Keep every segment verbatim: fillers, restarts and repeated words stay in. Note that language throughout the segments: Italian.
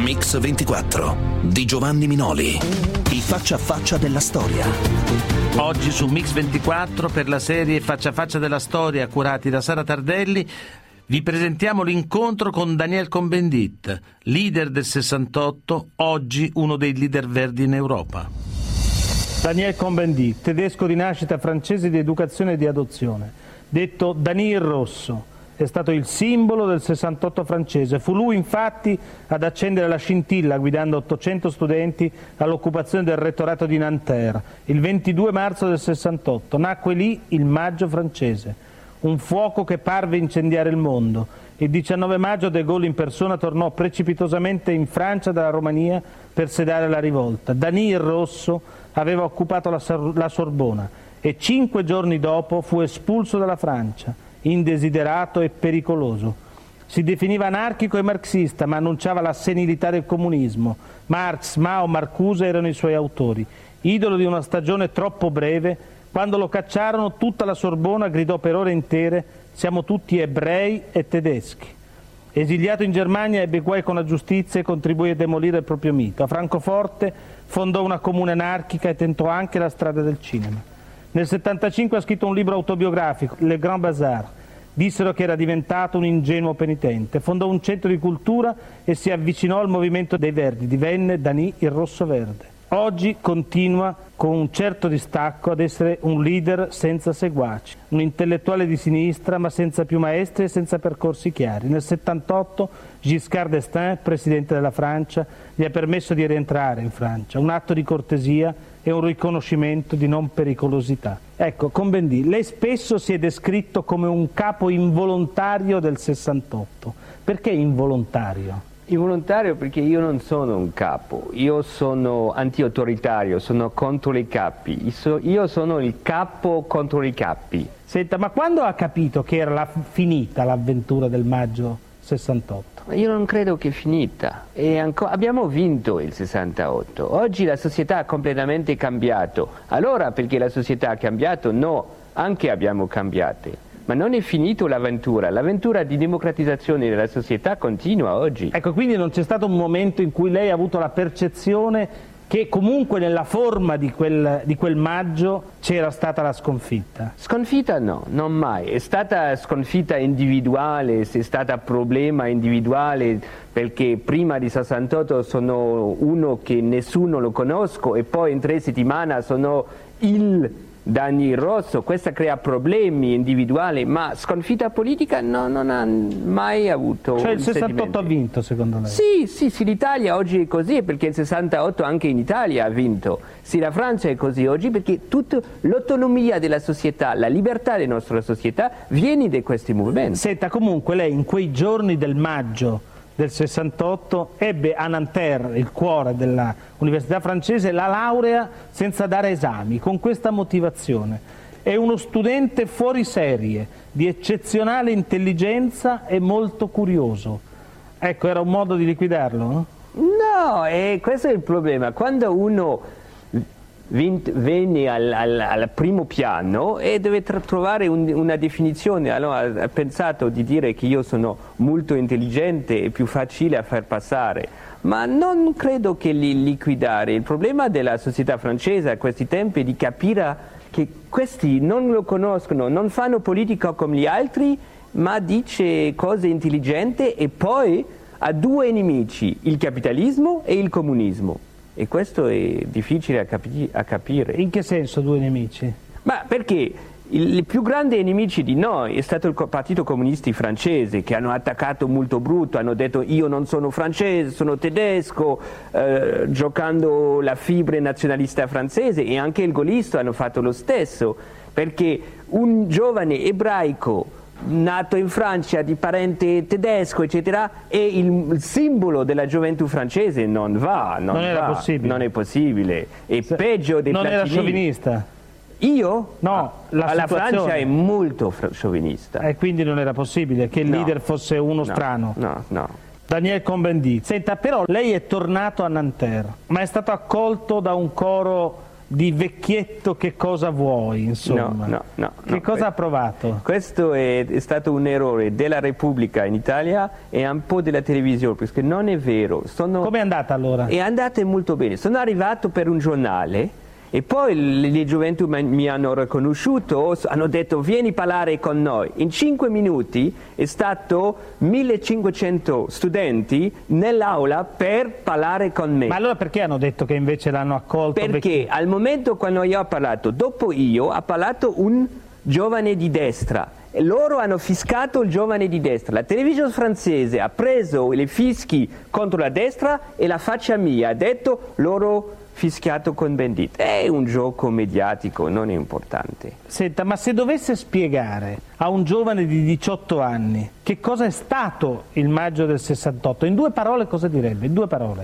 Mix ventiquattro di Giovanni Minoli. Il faccia a faccia della storia. Oggi su Mix ventiquattro, per la serie Faccia a faccia della storia, curati da Sara Tardelli, vi presentiamo l'incontro con Daniel Cohn-Bendit, leader del sessantotto, oggi uno dei leader verdi in Europa. Daniel Cohn-Bendit, tedesco di nascita, francese di educazione e di adozione, detto Dani il Rosso, è stato il simbolo del sessantotto francese. Fu lui infatti ad accendere la scintilla guidando ottocento studenti all'occupazione del rettorato di Nanterre il ventidue marzo del sessantotto. Nacque lì il Maggio francese, un fuoco che parve incendiare il mondo. Il diciannove maggio De Gaulle in persona tornò precipitosamente in Francia dalla Romania per sedare la rivolta. Dani il Rosso aveva occupato la, Sor- la Sorbona e cinque giorni dopo fu espulso dalla Francia, indesiderato e pericoloso. Si definiva anarchico e marxista, ma annunciava la senilità del comunismo. Marx, Mao, Marcuse erano i suoi autori. Idolo di una stagione troppo breve, quando lo cacciarono tutta la Sorbona gridò per ore intere: siamo tutti ebrei e tedeschi. Esiliato in Germania ebbe guai con la giustizia e contribuì a demolire il proprio mito. A Francoforte fondò una comune anarchica e tentò anche la strada del cinema. Nel settantacinque ha scritto un libro autobiografico, Le Grand Bazar. Dissero che era diventato un ingenuo penitente. Fondò un centro di cultura e si avvicinò al movimento dei Verdi. Divenne Dani il Rosso Verde. Oggi continua con un certo distacco ad essere un leader senza seguaci, un intellettuale di sinistra ma senza più maestri e senza percorsi chiari. Nel settantotto Giscard d'Estaing, presidente della Francia, gli ha permesso di rientrare in Francia, un atto di cortesia e un riconoscimento di non pericolosità. Ecco, Cohn-Bendit, lei spesso si è descritto come un capo involontario del sessantotto. Perché involontario? Involontario perché io non sono un capo, io sono anti-autoritario, sono contro i capi, io sono il capo contro i capi. Senta, ma quando ha capito che era la, finita l'avventura del maggio sessantotto? Io non credo che è finita. E ancora, abbiamo vinto il sessantotto, oggi la società ha completamente cambiato. Allora perché la società ha cambiato? No, anche abbiamo cambiato. Ma non è finito l'avventura, l'avventura di democratizzazione della società continua oggi. Ecco, quindi non c'è stato un momento in cui lei ha avuto la percezione che comunque nella forma di quel, di quel maggio c'era stata la sconfitta? Sconfitta no, non mai. È stata sconfitta individuale, è stata problema individuale, perché prima di sessantotto sono uno che nessuno lo conosco e poi in tre settimane sono il Dani Rosso. Questo crea problemi individuali, ma sconfitta politica no, non ha mai avuto. Cioè il sessantotto ha vinto secondo lei? Sì, sì, sì, l'Italia oggi è così perché il sessantotto anche in Italia ha vinto. Sì, la Francia è così oggi perché tutta l'autonomia della società, la libertà della nostra società viene da questi movimenti. Senta, comunque lei in quei giorni del maggio del sessantotto ebbe a Nanterre, il cuore dell'università francese, la laurea senza dare esami, con questa motivazione: è uno studente fuori serie, di eccezionale intelligenza e molto curioso. Ecco, era un modo di liquidarlo, no? No, e questo è il problema. Quando uno viene al, al, al primo piano e deve trovare un, una definizione, allora ha pensato di dire che io sono molto intelligente e più facile a far passare, ma non credo che li liquidare. Il problema della società francese a questi tempi è di capire che questi non lo conoscono, non fanno politica come gli altri, ma dice cose intelligenti e poi ha due nemici, il capitalismo e il comunismo. E questo è difficile a, capi- a capire. In che senso due nemici? Ma perché il, il più grande nemici di noi è stato il Partito Comunista francese, che hanno attaccato molto brutto, hanno detto io non sono francese, sono tedesco, eh, giocando la fibra nazionalista francese, e anche il gaullismo hanno fatto lo stesso, perché un giovane ebraico nato in Francia di parente tedesco eccetera è il, il simbolo della gioventù francese, non va, non, non era va, possibile, non è possibile, è Se, peggio dei non Platini. Era sciovinista? Io? No, la, la Francia è molto sciovinista e quindi non era possibile che il no, leader fosse uno no, strano. No, no. Daniel Cohn-Bendit, senta, però lei è tornato a Nanterre, ma è stato accolto da un coro di vecchietto che cosa vuoi, insomma. No, no, no. Che no, cosa ha provato? Questo è, è stato un errore della Repubblica in Italia e un po' della televisione, perché non è vero. Sono... Come è andata allora? È andata molto bene. Sono arrivato per un giornale e poi le gioventù mi hanno riconosciuto, hanno detto vieni a parlare con noi. In cinque minuti è stato millecinquecento studenti nell'aula per parlare con me. Ma allora perché hanno detto che invece l'hanno accolto? Perché al momento quando io ho parlato, dopo io ha parlato un giovane di destra e loro hanno fiscato il giovane di destra. La televisione francese ha preso le fischi contro la destra e la faccia mia ha detto loro fischiato con Bandit. È un gioco mediatico, non è importante. Senta, ma se dovesse spiegare a un giovane di diciotto anni che cosa è stato il maggio del sessantotto, in due parole cosa direbbe? In due parole.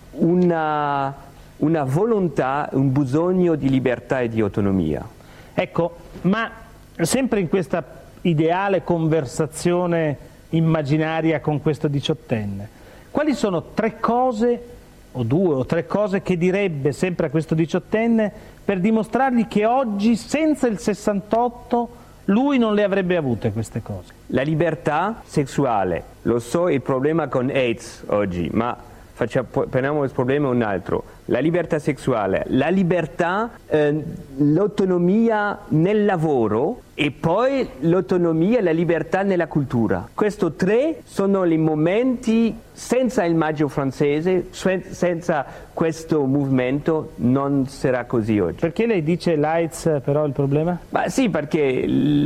Una, una volontà, un bisogno di libertà e di autonomia. Ecco, ma sempre in questa ideale conversazione immaginaria con questo diciottenne, quali sono tre cose o due o tre cose che direbbe sempre a questo diciottenne per dimostrargli che oggi senza il sessantotto lui non le avrebbe avute queste cose? La libertà sessuale, lo so il problema con AIDS oggi, ma facciamo, prendiamo il problema un altro. La libertà sessuale, la libertà, eh, l'autonomia nel lavoro e poi l'autonomia e la libertà nella cultura. Questi tre sono i momenti, senza il maggio francese, senza questo movimento non sarà così oggi. Perché lei dice l'AIDS però il problema? Ma sì, perché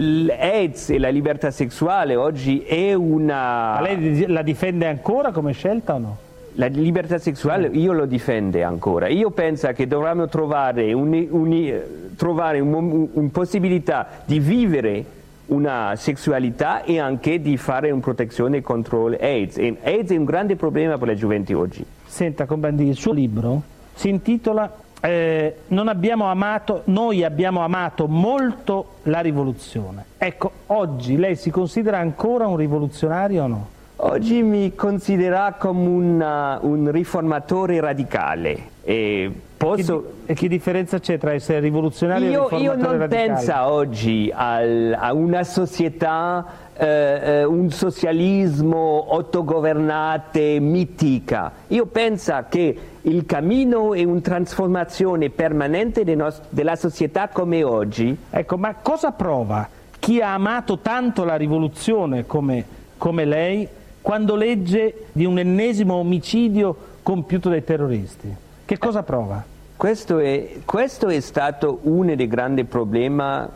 l'AIDS e la libertà sessuale oggi è una... Ma lei la difende ancora come scelta o no? La libertà sessuale io lo difendo ancora. Io penso che dovremmo trovare una un, trovare un, un possibilità di vivere una sessualità e anche di fare una protezione contro l'AIDS. E AIDS è un grande problema per la gioventù oggi. Senta, Combandì, il suo libro si intitola eh, non abbiamo amato, Noi abbiamo amato molto la rivoluzione. Ecco, oggi lei si considera ancora un rivoluzionario o no? Oggi mi considera come una, un riformatore radicale. E posso... Che, e che differenza c'è tra essere rivoluzionario io, e riformatore radicale? Io non radicale? penso oggi al, a una società, eh, un socialismo autogovernate, mitica. Io penso che il cammino è una trasformazione permanente de nos- della società come oggi. Ecco, ma cosa prova chi ha amato tanto la rivoluzione come, come lei quando legge di un ennesimo omicidio compiuto dai terroristi? Che cosa prova? Questo è, questo è stato uno dei grandi problemi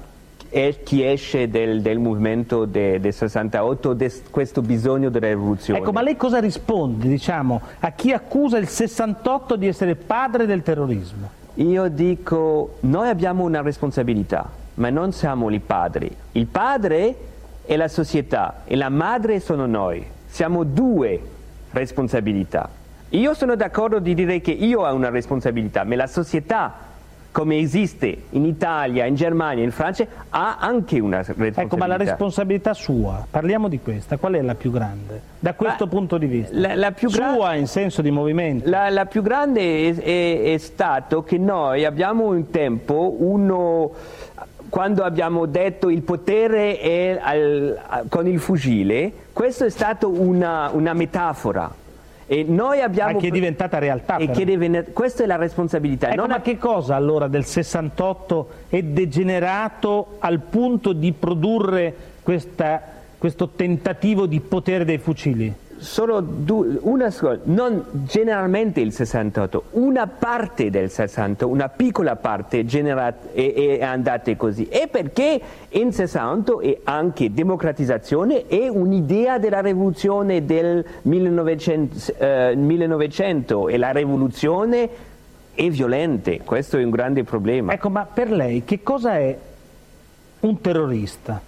che esce del, del movimento del de sessantotto, de questo bisogno della rivoluzione. Ecco, ma lei cosa risponde, diciamo, a chi accusa il sessantotto di essere padre del terrorismo? Io dico, noi abbiamo una responsabilità, ma non siamo i padri. Il padre è la società e la madre sono noi. Siamo due responsabilità. Io sono d'accordo di dire che io ho una responsabilità, ma la società, come esiste in Italia, in Germania, in Francia, ha anche una responsabilità. Ecco, ma la responsabilità sua, parliamo di questa, qual è la più grande? Da questo ma punto di vista? La, la più sua in senso di movimento? La, la più grande è, è, è stato che noi abbiamo un tempo, uno... quando abbiamo detto il potere è al, con il fucile, questo è stato una, una metafora. E noi abbiamo... Ma che è diventata realtà. E che deve, questa è la responsabilità. Ecco, non ma ha... che cosa allora del sessantotto è degenerato al punto di produrre questa, questo tentativo di potere dei fucili? Solo due, una cosa, non generalmente il sessantotto, una parte del sessantotto, una piccola parte generat, è, è andata così. E perché in sessantotto è anche democratizzazione e un'idea della rivoluzione del millenovecento, eh, millenovecento e la rivoluzione è violenta, questo è un grande problema. Ecco, ma per lei che cosa è un terrorista?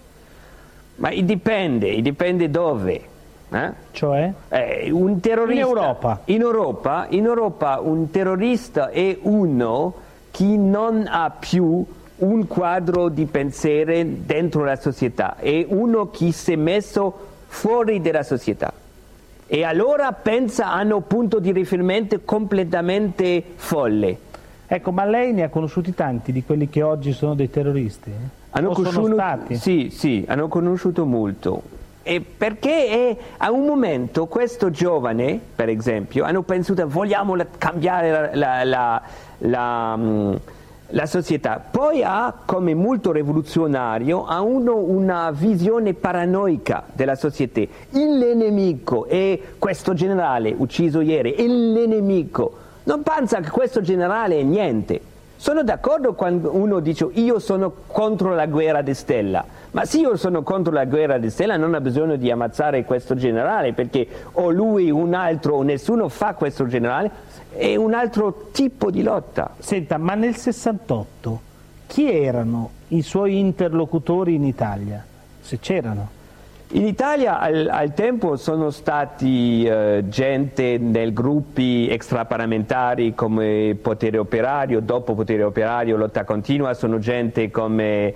Ma dipende, dipende dove. Eh? Cioè? Eh, un terrorista, in Europa. In Europa, in Europa un terrorista è uno che non ha più un quadro di pensiero dentro la società, è uno che si è messo fuori dalla società e allora pensa hanno un punto di riferimento completamente folle. Ecco, ma lei ne ha conosciuti tanti di quelli che oggi sono dei terroristi? Hanno o conosciuto, sono stati? Sì, sì, hanno conosciuto molto. E perché è, a un momento questo giovane, per esempio, hanno pensato vogliamo la, cambiare la, la, la, la, la società. Poi ha, come molto rivoluzionario, ha uno una visione paranoica della società. Il nemico è questo generale ucciso ieri, è il nemico. Non pensa che questo generale è niente. Sono d'accordo quando uno dice io sono contro la guerra di Stella, ma se io sono contro la guerra di Stella non ho bisogno di ammazzare questo generale, perché o lui, un altro, o nessuno fa questo generale, è un altro tipo di lotta. Senta, ma nel sessantotto chi erano i suoi interlocutori in Italia, se c'erano? In Italia al, al tempo sono stati eh, gente nei gruppi extraparlamentari come Potere Operario, dopo Potere Operario, Lotta Continua, sono gente come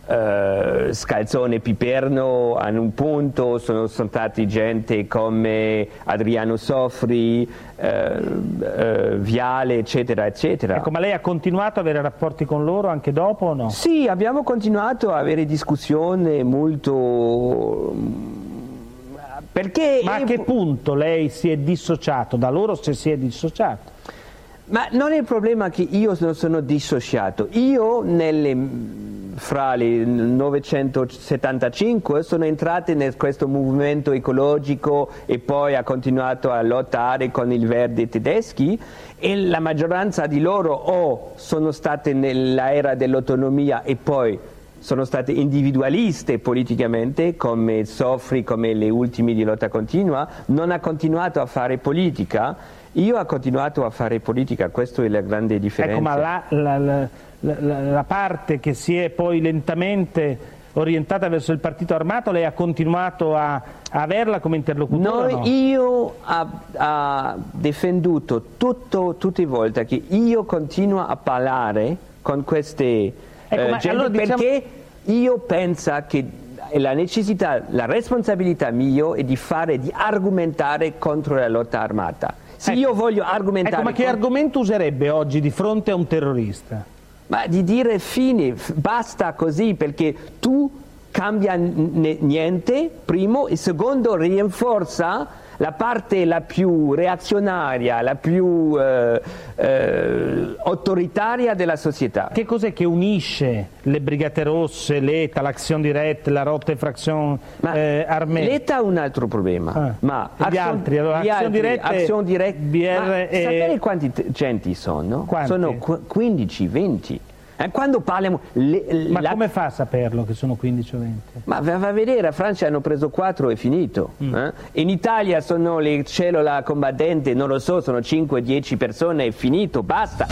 eh, Scalzone Piperno a un punto, sono, sono stati gente come Adriano Sofri, eh, eh, Viale, eccetera, eccetera. Ecco, ma lei ha continuato ad avere rapporti con loro anche dopo o no? Sì, abbiamo continuato a avere discussioni molto... Perché... Ma a che punto lei si è dissociato da loro, se si è dissociato? Ma non è il problema che io non sono dissociato. Io nelle, fra il millenovecentosettantacinque sono entrato in questo movimento ecologico e poi ha continuato a lottare con i Verdi tedeschi, e la maggioranza di loro o sono state nell'era dell'autonomia e poi sono state individualiste politicamente, come Sofri, come le ultime di Lotta Continua, non ha continuato a fare politica. Io ho continuato a fare politica, questa è la grande differenza. Ecco, ma la, la, la, la, la parte che si è poi lentamente orientata verso il partito armato, lei ha continuato a, a averla come interlocutore? No, no? Io ho difenduto tutto, tutte le volte che io continuo a parlare con queste ecco, eh, ma gente, allora diciamo... perché io penso che la necessità, la responsabilità mia è di fare, di argomentare contro la lotta armata. Se ecco, io voglio argomentare... Ecco, ma che con... argomento userebbe oggi di fronte a un terrorista? Ma di dire fine, basta così, perché tu cambia niente, primo, e secondo rinforza la parte la più reazionaria, la più eh, eh, autoritaria della società. Che cos'è che unisce le Brigate Rosse, l'E T A, l'Action Directe, la Rote Fraction eh, Armée? L'E T A ha un altro problema. Ah, ma e gli altri, allora, gli Action altri, Directe, Action Directe, B R e... sapete quanti genti sono? Quanti? Sono quindici venti. E quando parliamo... Le, ma la... come fa a saperlo che sono quindici o venti? Ma va a vedere, a Francia hanno preso quattro e finito. Mm. Eh? In Italia sono le cellule combattenti, non lo so, sono cinque dieci persone e finito, basta.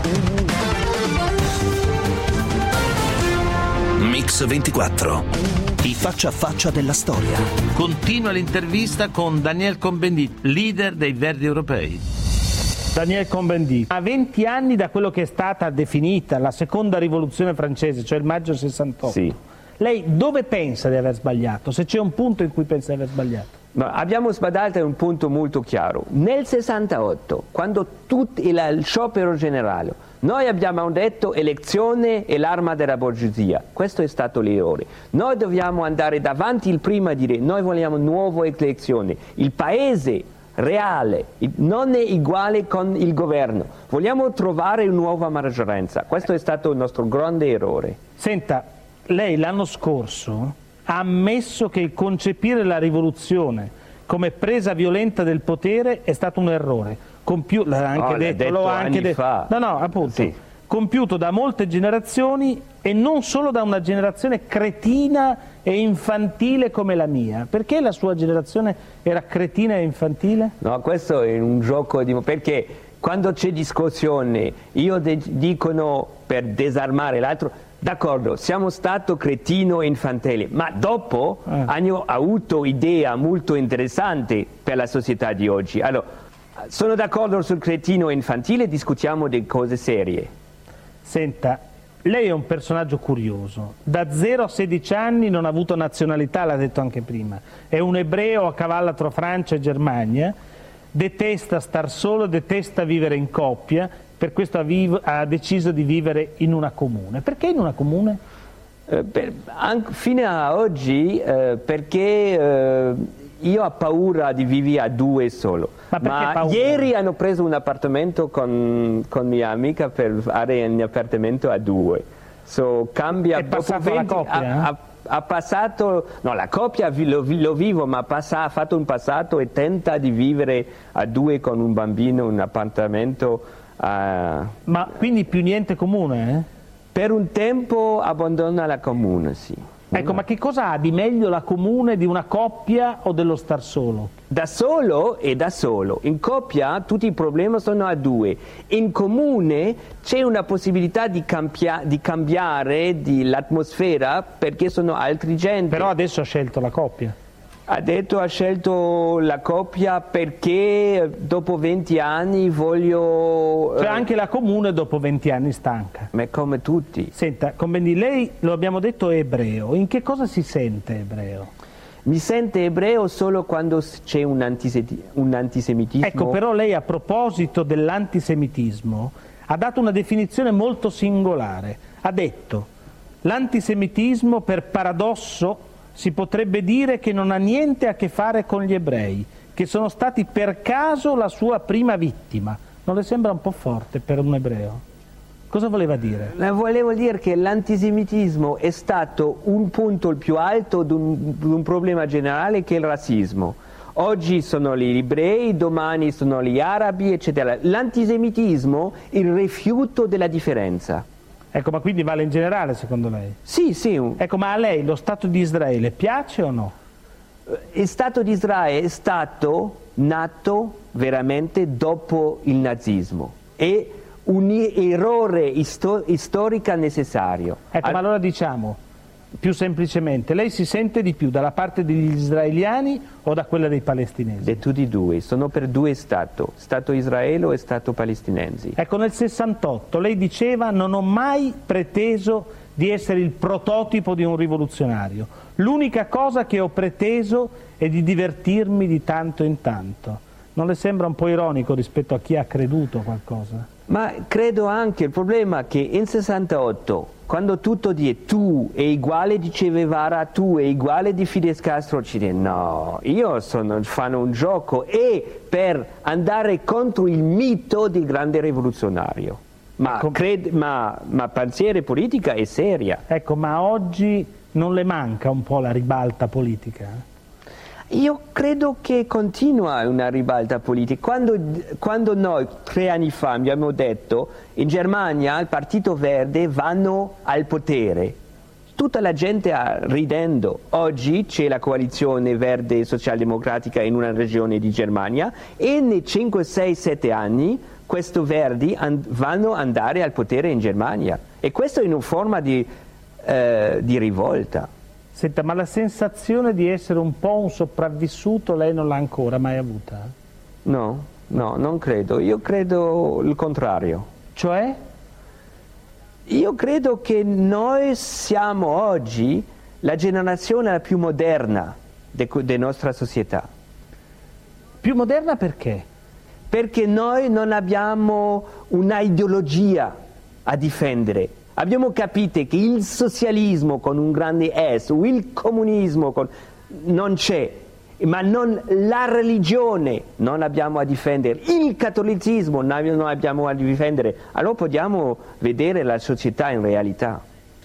Mix ventiquattro, i faccia a faccia della storia. Continua l'intervista con Daniel Cohn-Bendit, leader dei Verdi Europei. Daniel Cohn-Bendit, a venti anni da quello che è stata definita la seconda rivoluzione francese, cioè il maggio sessantotto, sì. Lei dove pensa di aver sbagliato? Se c'è un punto in cui pensa di aver sbagliato? Ma abbiamo sbagliato un punto molto chiaro. Nel sessantotto, quando tutto il, il sciopero generale, noi abbiamo detto elezione e l'arma della borghesia. Questo è stato l'errore. Noi dobbiamo andare davanti il prima e dire noi vogliamo nuove elezioni. Il paese reale, non è uguale con il governo. Vogliamo trovare una nuova maggioranza. Questo è stato il nostro grande errore. Senta, lei l'anno scorso ha ammesso che il concepire la rivoluzione come presa violenta del potere è stato un errore. Compiu- l'ha anche oh, detto, detto l'ho anche detto. Fa. No, no, appunto. Sì. Compiuto da molte generazioni e non solo da una generazione cretina e infantile come la mia. Perché la sua generazione era cretina e infantile? No, questo è un gioco di... perché quando c'è discussione, io de- dicono per disarmare l'altro, d'accordo, siamo stati cretino e infantile, ma dopo eh. hanno avuto idee molto interessanti per la società di oggi. Allora, sono d'accordo sul cretino e infantile, discutiamo di cose serie. Senta, lei è un personaggio curioso, da zero a sedici anni non ha avuto nazionalità, l'ha detto anche prima, è un ebreo a cavallo tra Francia e Germania, detesta star solo, detesta vivere in coppia, per questo ha, vivo, ha deciso di vivere in una comune. Perché in una comune? Eh, per, anche, fino a oggi eh, perché eh, io ho paura di vivere a due solo. Ma, Ma ieri hanno preso un appartamento con, con mia amica per fare un appartamento a due. So, cambia È passata la coppia? Ha, ha, ha passato, no, la coppia lo, lo vivo, ma passa, ha fatto un passato e tenta di vivere a due con un bambino in un appartamento. Uh, ma quindi più niente comune? Eh? Per un tempo abbandona la comune, sì. Ecco, ma che cosa ha di meglio la comune di una coppia o dello star solo? Da solo e da solo. In coppia tutti i problemi sono a due. In comune c'è una possibilità di, cambia- di cambiare di l'atmosfera perché sono altri gente. Però adesso ha scelto la coppia. Ha detto ha scelto la coppia perché dopo venti anni voglio... Cioè anche la comune dopo venti anni stanca. Ma come tutti. Senta, Combendi, lei, lo abbiamo detto, è ebreo. In che cosa si sente ebreo? Mi sente ebreo solo quando c'è un, antiseti- un antisemitismo. Ecco, però lei a proposito dell'antisemitismo ha dato una definizione molto singolare. Ha detto, l'antisemitismo per paradosso si potrebbe dire che non ha niente a che fare con gli ebrei, che sono stati per caso la sua prima vittima. Non le sembra un po' forte per un ebreo? Cosa voleva dire? Volevo dire che l'antisemitismo è stato un punto il più alto di un, di un problema generale che è il razzismo. Oggi sono gli ebrei, domani sono gli arabi, eccetera. L'antisemitismo è il rifiuto della differenza. Ecco, ma quindi vale in generale secondo lei? Sì, sì. Ecco, ma a lei lo Stato di Israele piace o no? Il Stato di Israele è stato nato veramente dopo il nazismo. È un errore isto- storico necessario. Ecco, Al- ma allora diciamo, più semplicemente, lei si sente di più dalla parte degli israeliani o da quella dei palestinesi? Di tutti e due, sono per due stati, Stato Israele e Stato palestinensi. Ecco, nel sessantotto lei diceva non ho mai preteso di essere il prototipo di un rivoluzionario, l'unica cosa che ho preteso è di divertirmi di tanto in tanto. Non le sembra un po' ironico rispetto a chi ha creduto qualcosa? Ma credo anche, il problema è che in sessantotto, quando tutto di tu è uguale di Che Guevara, tu è uguale di Fidel Castro, ci dice no, io sono, fanno un gioco e per andare contro il mito del grande rivoluzionario. Ma, Com- cred, ma, ma pensiero politica è seria. Ecco, ma oggi non le manca un po' la ribalta politica? Io credo che continua una ribalta politica. Quando, quando noi tre anni fa abbiamo detto in Germania il Partito Verde vanno al potere, tutta la gente ridendo. Oggi c'è la coalizione verde socialdemocratica in una regione di Germania e nei cinque, sei, sette anni questi verdi and- vanno ad andare al potere in Germania. E questo è una forma di, eh, di rivolta. Senta, ma la sensazione di essere un po' un sopravvissuto lei non l'ha ancora mai avuta? No, no, non credo. Io credo il contrario. Cioè? Io credo che noi siamo oggi la generazione più moderna della nostra società. Più moderna perché? Perché noi non abbiamo una ideologia a difendere. Abbiamo capito che il socialismo con un grande S o il comunismo con... non c'è, ma non la religione non abbiamo a difendere, il cattolicesimo non abbiamo a difendere. Allora possiamo vedere la società in realtà.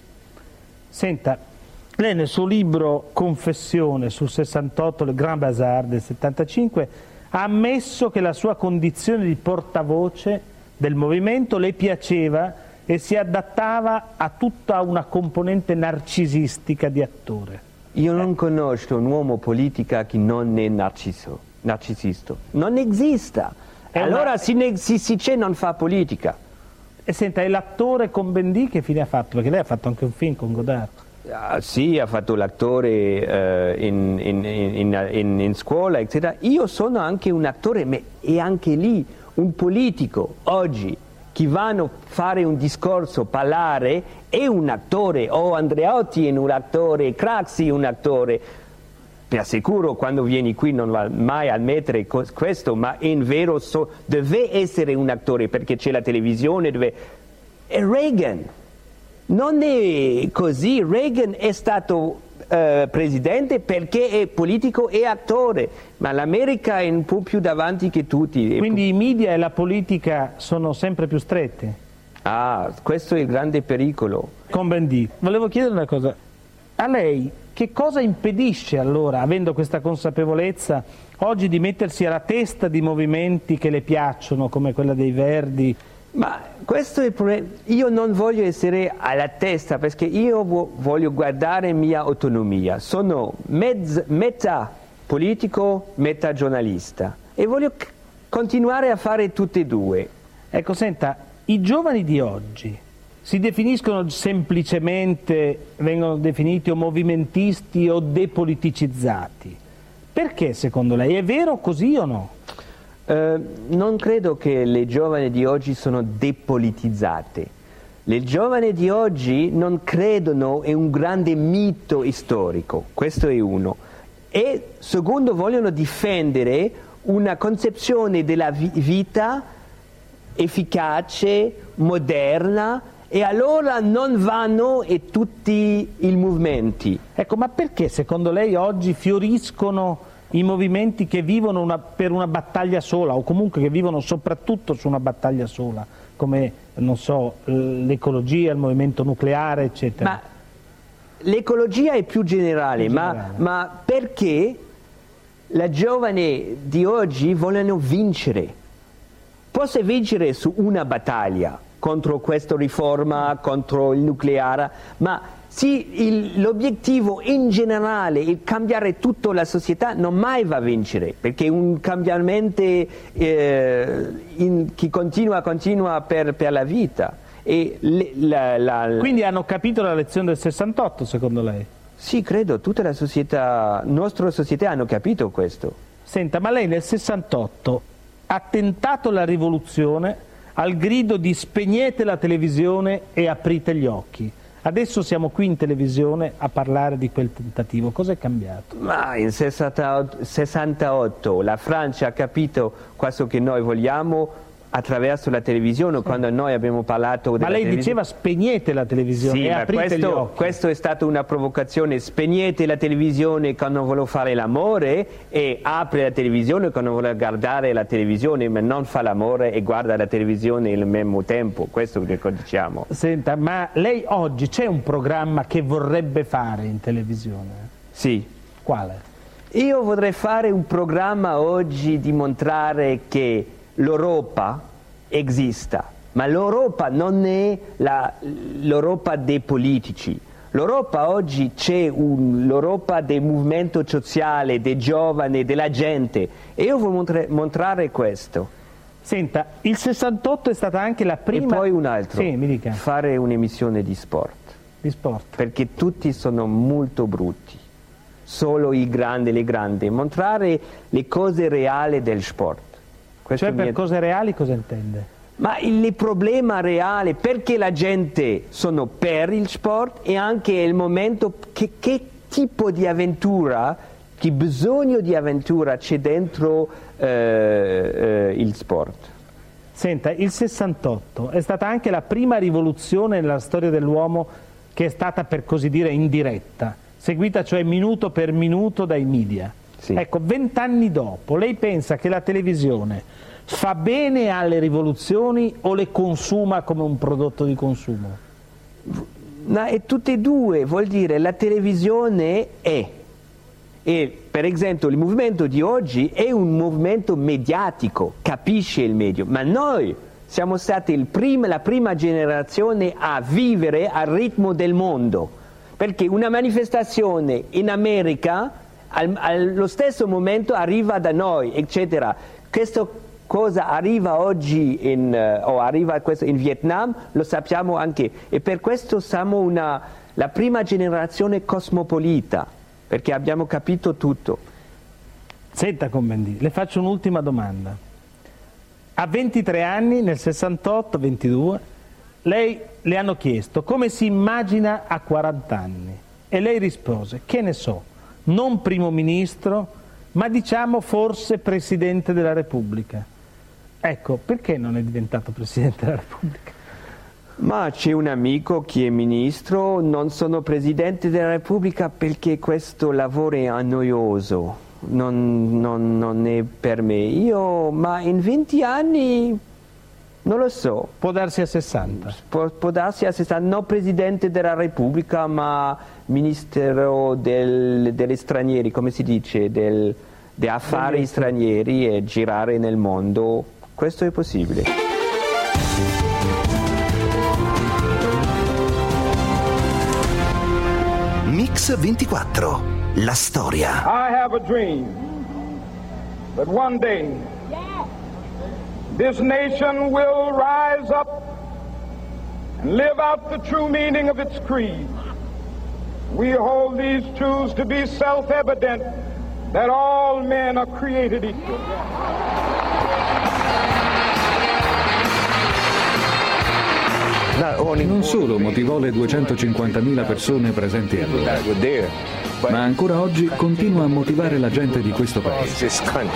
Senta, lei nel suo libro Confessione sul sessantotto, il Grand Bazar del settantacinque, ha ammesso che la sua condizione di portavoce del movimento le piaceva e si adattava a tutta una componente narcisistica di attore. Io non conosco un uomo politico che non è narciso, narcisista. Non esiste. È allora una... se, ne, se si c'è non fa politica. E senta, e l'attore Combendit che fine ha fatto? Perché lei ha fatto anche un film con Godard. Ah, sì, ha fatto l'attore uh, in, in, in, in, in scuola, eccetera. Io sono anche un attore ma e anche lì un politico oggi. Chi vanno a fare un discorso, parlare, è un attore, o Andreotti è un attore, Craxi è un attore. per sicuro quando vieni qui non va mai a ammettere questo, ma in vero so, deve essere un attore perché c'è la televisione, deve... è Reagan. Non è così, Reagan è stato eh, presidente perché è politico e attore, ma l'America è un po' più davanti che tutti. Quindi i media e la politica sono sempre più stretti? Ah, questo è il grande pericolo. Cohn-Bendit, volevo chiedere una cosa, a lei che cosa impedisce allora, avendo questa consapevolezza, oggi di mettersi alla testa di movimenti che le piacciono, come quella dei Verdi? Ma questo è il problema. Io non voglio essere alla testa perché io voglio guardare mia autonomia. Sono mezz, metà politico, metà giornalista e voglio c- continuare a fare tutte e due. Ecco, senta, i giovani di oggi si definiscono semplicemente, vengono definiti o movimentisti o depoliticizzati. Perché secondo lei? È vero così o no? Uh, non credo che le giovani di oggi sono depolitizzate. Le giovani di oggi non credono in un grande mito storico, questo è uno. E secondo, vogliono difendere una concezione della vi- vita efficace, moderna, e allora non vanno in tutti i movimenti. Ecco, ma perché secondo lei oggi fioriscono i movimenti che vivono una, per una battaglia sola o comunque che vivono soprattutto su una battaglia sola, come, non so, l'ecologia, il movimento nucleare, eccetera? Ma l'ecologia è più generale, Più ma, generale. ma perché la giovane di oggi vogliono vincere? Posso vincere su una battaglia contro questa riforma, contro il nucleare, ma sì, il, l'obiettivo in generale, il cambiare tutta la società, non mai va a vincere, perché un cambiamento eh, in, che continua, continua per, per la vita. E le, la, la, Quindi hanno capito la lezione del sessantotto, secondo lei? Sì, credo, tutta la società, nostra società hanno capito questo. Senta, ma lei nel sessantotto ha tentato la rivoluzione al grido di spegnete la televisione e aprite gli occhi. Adesso siamo qui in televisione a parlare di quel tentativo. Cosa è cambiato? Ma in sessantotto la Francia ha capito quello che noi vogliamo attraverso la televisione, sì. Quando noi abbiamo parlato della Ma lei televisione... diceva spegnete la televisione sì, e ma aprite questo, gli occhi. Questo è stata una provocazione. Spegnete la televisione quando vuole fare l'amore e apre la televisione quando vuole guardare la televisione, ma non fa l'amore e guarda la televisione al mesmo tempo. Questo è quello che diciamo. Senta, ma lei oggi c'è un programma che vorrebbe fare in televisione? Sì. Quale? Io vorrei fare un programma oggi di mostrare che l'Europa esista, ma l'Europa non è la, l'Europa dei politici. L'Europa oggi c'è un, l'Europa del movimento sociale, dei giovani, della gente, e io voglio mostrare questo. Senta, il sessantotto è stata anche la prima... E poi un altro, sì, mi dica. Fare un'emissione di sport. Di sport. Perché tutti sono molto brutti, solo i grandi, le grandi, mostrare le cose reali del sport. Questo Cioè per mie... cose reali cosa intende? Ma il problema reale, perché la gente sono per il sport e anche il momento che, che tipo di avventura, che bisogno di avventura c'è dentro eh, eh, il sport. Senta, il sessantotto è stata anche la prima rivoluzione nella storia dell'uomo che è stata per così dire indiretta, seguita cioè minuto per minuto dai media. Sì. Ecco, vent'anni dopo, lei pensa che la televisione fa bene alle rivoluzioni o le consuma come un prodotto di consumo? No, è tutte e due, vuol dire la televisione è, e per esempio il movimento di oggi è un movimento mediatico, capisce il medio, ma noi siamo stati il prim- la prima generazione a vivere al ritmo del mondo, perché una manifestazione in America al, allo stesso momento arriva da noi, eccetera. Questa cosa arriva oggi in, uh, o arriva questo in Vietnam, lo sappiamo anche, e per questo siamo una, la prima generazione cosmopolita, perché abbiamo capito tutto. Senta Cohn-Bendit, le faccio un'ultima domanda. A ventitré anni, nel sessantotto ventidue, lei le hanno chiesto come si immagina a quaranta anni e lei rispose, che ne so, non primo ministro, ma diciamo forse Presidente della Repubblica. Ecco, perché non è diventato Presidente della Repubblica? Ma c'è un amico che è ministro, non sono Presidente della Repubblica perché questo lavoro è noioso, non, non, non è per me. Io, ma in venti anni, non lo so. Può darsi a sessanta. Può, può darsi a sessanta, non Presidente della Repubblica, ma Ministero del, degli stranieri, come si dice, del, degli affari stranieri e girare nel mondo. Questo è possibile. Mix ventiquattro, la storia. I have a dream that one day this nation will rise up and live out the true meaning of its creed. We hold these truths to be self-evident, that all men are created equal. Non solo motivò le duecentocinquantamila persone presenti allora, ma ancora oggi continua a motivare la gente di questo paese.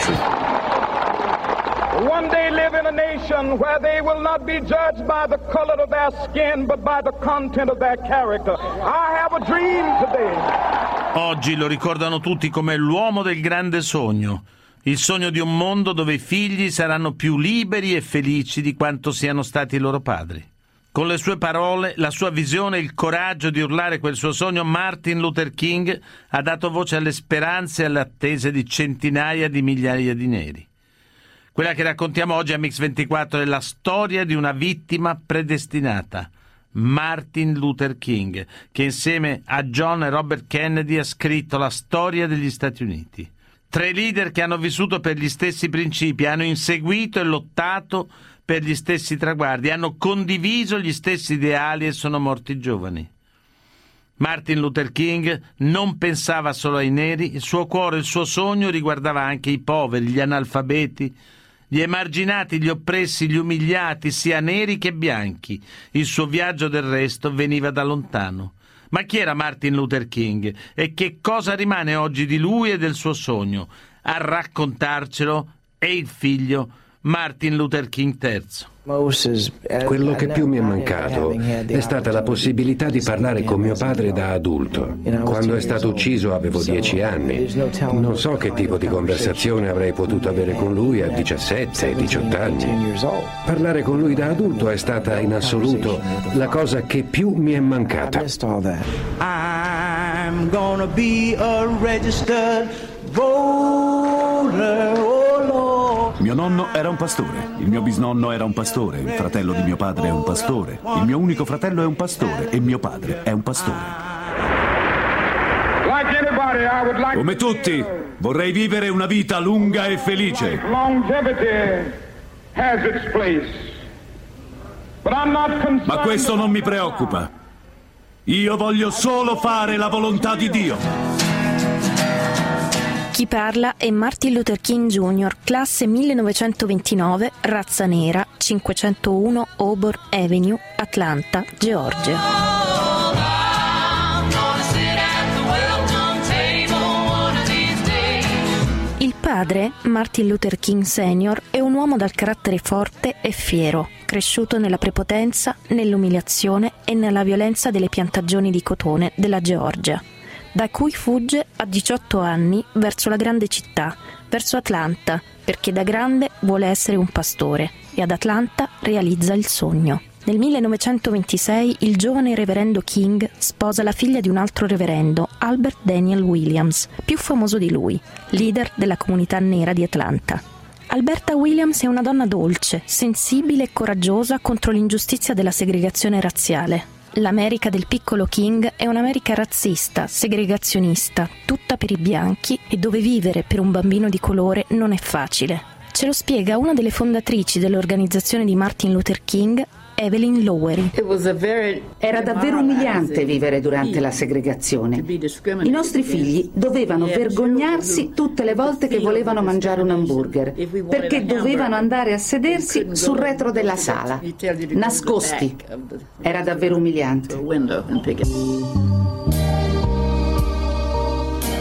One day live in a nation where they will not be judged by the color of their skin, but by the content of their character. I have a dream today. Oggi lo ricordano tutti come l'uomo del grande sogno. Il sogno di un mondo dove i figli saranno più liberi e felici di quanto siano stati i loro padri. Con le sue parole, la sua visione e il coraggio di urlare quel suo sogno, Martin Luther King ha dato voce alle speranze e alle attese di centinaia di migliaia di neri. Quella che raccontiamo oggi a Mix ventiquattro è la storia di una vittima predestinata, Martin Luther King, che insieme a John e Robert Kennedy ha scritto la storia degli Stati Uniti. Tre leader che hanno vissuto per gli stessi principi, hanno inseguito e lottato per gli stessi traguardi, hanno condiviso gli stessi ideali e sono morti giovani. Martin Luther King non pensava solo ai neri, il suo cuore, il suo sogno riguardava anche i poveri, gli analfabeti, gli emarginati, gli oppressi, gli umiliati, sia neri che bianchi. Il suo viaggio del resto veniva da lontano. Ma chi era Martin Luther King e che cosa rimane oggi di lui e del suo sogno? A raccontarcelo è il figlio Martin Luther King terzo. Quello che più mi è mancato è stata la possibilità di parlare con mio padre da adulto. Quando è stato ucciso avevo dieci anni. Non so che tipo di conversazione avrei potuto avere con lui a diciassette diciotto anni. Parlare con lui da adulto è stata in assoluto la cosa che più mi è mancata. I'm gonna be a registered voter. Mio nonno era un pastore, il mio bisnonno era un pastore, il fratello di mio padre è un pastore, il mio unico fratello è un pastore e mio padre è un pastore. Come tutti, vorrei vivere una vita lunga e felice. Ma questo non mi preoccupa. Io voglio solo fare la volontà di Dio. Chi parla è Martin Luther King Junior, classe millenovecentoventinove, razza nera, cinquecentouno Auburn Avenue, Atlanta, Georgia. Il padre, Martin Luther King Senior, è un uomo dal carattere forte e fiero, cresciuto nella prepotenza, nell'umiliazione e nella violenza delle piantagioni di cotone della Georgia, da cui fugge a diciotto anni verso la grande città, verso Atlanta, perché da grande vuole essere un pastore e ad Atlanta realizza il sogno. Nel millenovecentoventisei il giovane reverendo King sposa la figlia di un altro reverendo, Albert Daniel Williams, più famoso di lui, leader della comunità nera di Atlanta. Alberta Williams è una donna dolce, sensibile e coraggiosa contro l'ingiustizia della segregazione razziale. L'America del piccolo King è un'America razzista, segregazionista, tutta per i bianchi e dove vivere per un bambino di colore non è facile. Ce lo spiega una delle fondatrici dell'organizzazione di Martin Luther King, Evelyn Lowery. Era davvero umiliante vivere durante la segregazione. I nostri figli dovevano vergognarsi tutte le volte che volevano mangiare un hamburger, perché dovevano andare a sedersi sul retro della sala, nascosti. Era davvero umiliante. Lui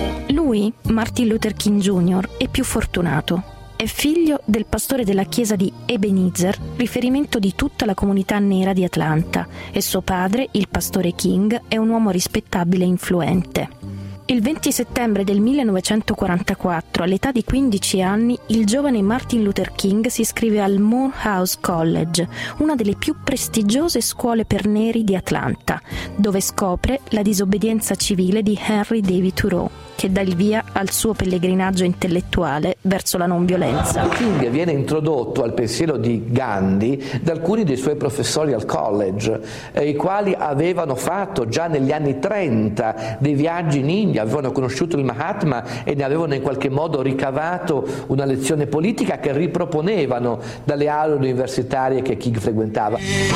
Lui, Martin Luther King Junior, è più fortunato. È figlio del pastore della chiesa di Ebenezer, riferimento di tutta la comunità nera di Atlanta, e suo padre, il pastore King, è un uomo rispettabile e influente. Il venti settembre del millenovecentoquarantaquattro, all'età di quindici anni, il giovane Martin Luther King si iscrive al Morehouse College, una delle più prestigiose scuole per neri di Atlanta, dove scopre la disobbedienza civile di Henry David Thoreau, che dà il via al suo pellegrinaggio intellettuale verso la non violenza. King viene introdotto al pensiero di Gandhi da alcuni dei suoi professori al college, eh, i quali avevano fatto già negli anni trenta dei viaggi in India, avevano conosciuto il Mahatma e ne avevano in qualche modo ricavato una lezione politica che riproponevano dalle aule universitarie che King frequentava.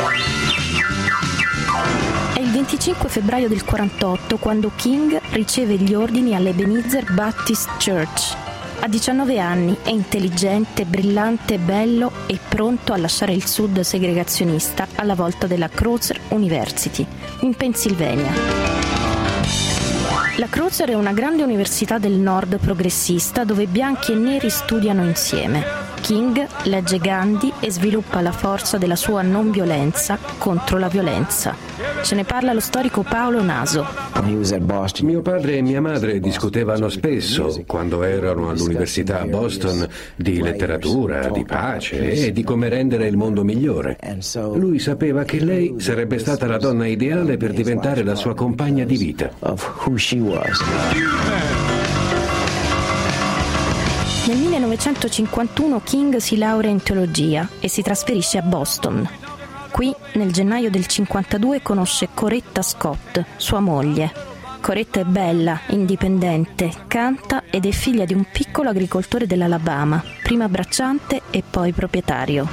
È il venticinque febbraio del quarantotto quando King riceve gli ordini all'Ebenezer Baptist Church. A diciannove anni è intelligente, brillante, bello e pronto a lasciare il sud segregazionista alla volta della Crozer University, in Pennsylvania. La Crozer è una grande università del nord progressista dove bianchi e neri studiano insieme. King legge Gandhi e sviluppa la forza della sua non violenza contro la violenza. Ce ne parla lo storico Paolo Naso. Mio padre e mia madre discutevano spesso, quando erano all'università a Boston, di letteratura, di pace e di come rendere il mondo migliore. Lui sapeva che lei sarebbe stata la donna ideale per diventare la sua compagna di vita. Nel millenovecentocinquantuno King si laurea in teologia e si trasferisce a Boston. Qui, nel gennaio del cinquantadue, conosce Coretta Scott, sua moglie. Coretta è bella, indipendente, canta ed è figlia di un piccolo agricoltore dell'Alabama, prima bracciante e poi proprietario.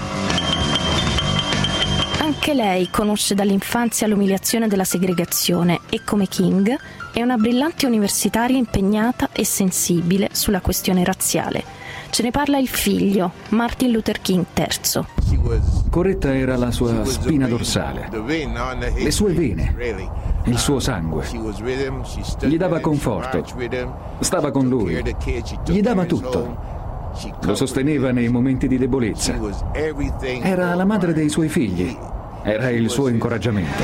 Anche lei conosce dall'infanzia l'umiliazione della segregazione e, come King, è una brillante universitaria impegnata e sensibile sulla questione razziale. Ce ne parla il figlio, Martin Luther King terzo. Coretta era la sua spina dorsale, le sue vene, il suo sangue. Gli dava conforto, stava con lui, gli dava tutto. Lo sosteneva nei momenti di debolezza. Era la madre dei suoi figli. Era il suo incoraggiamento.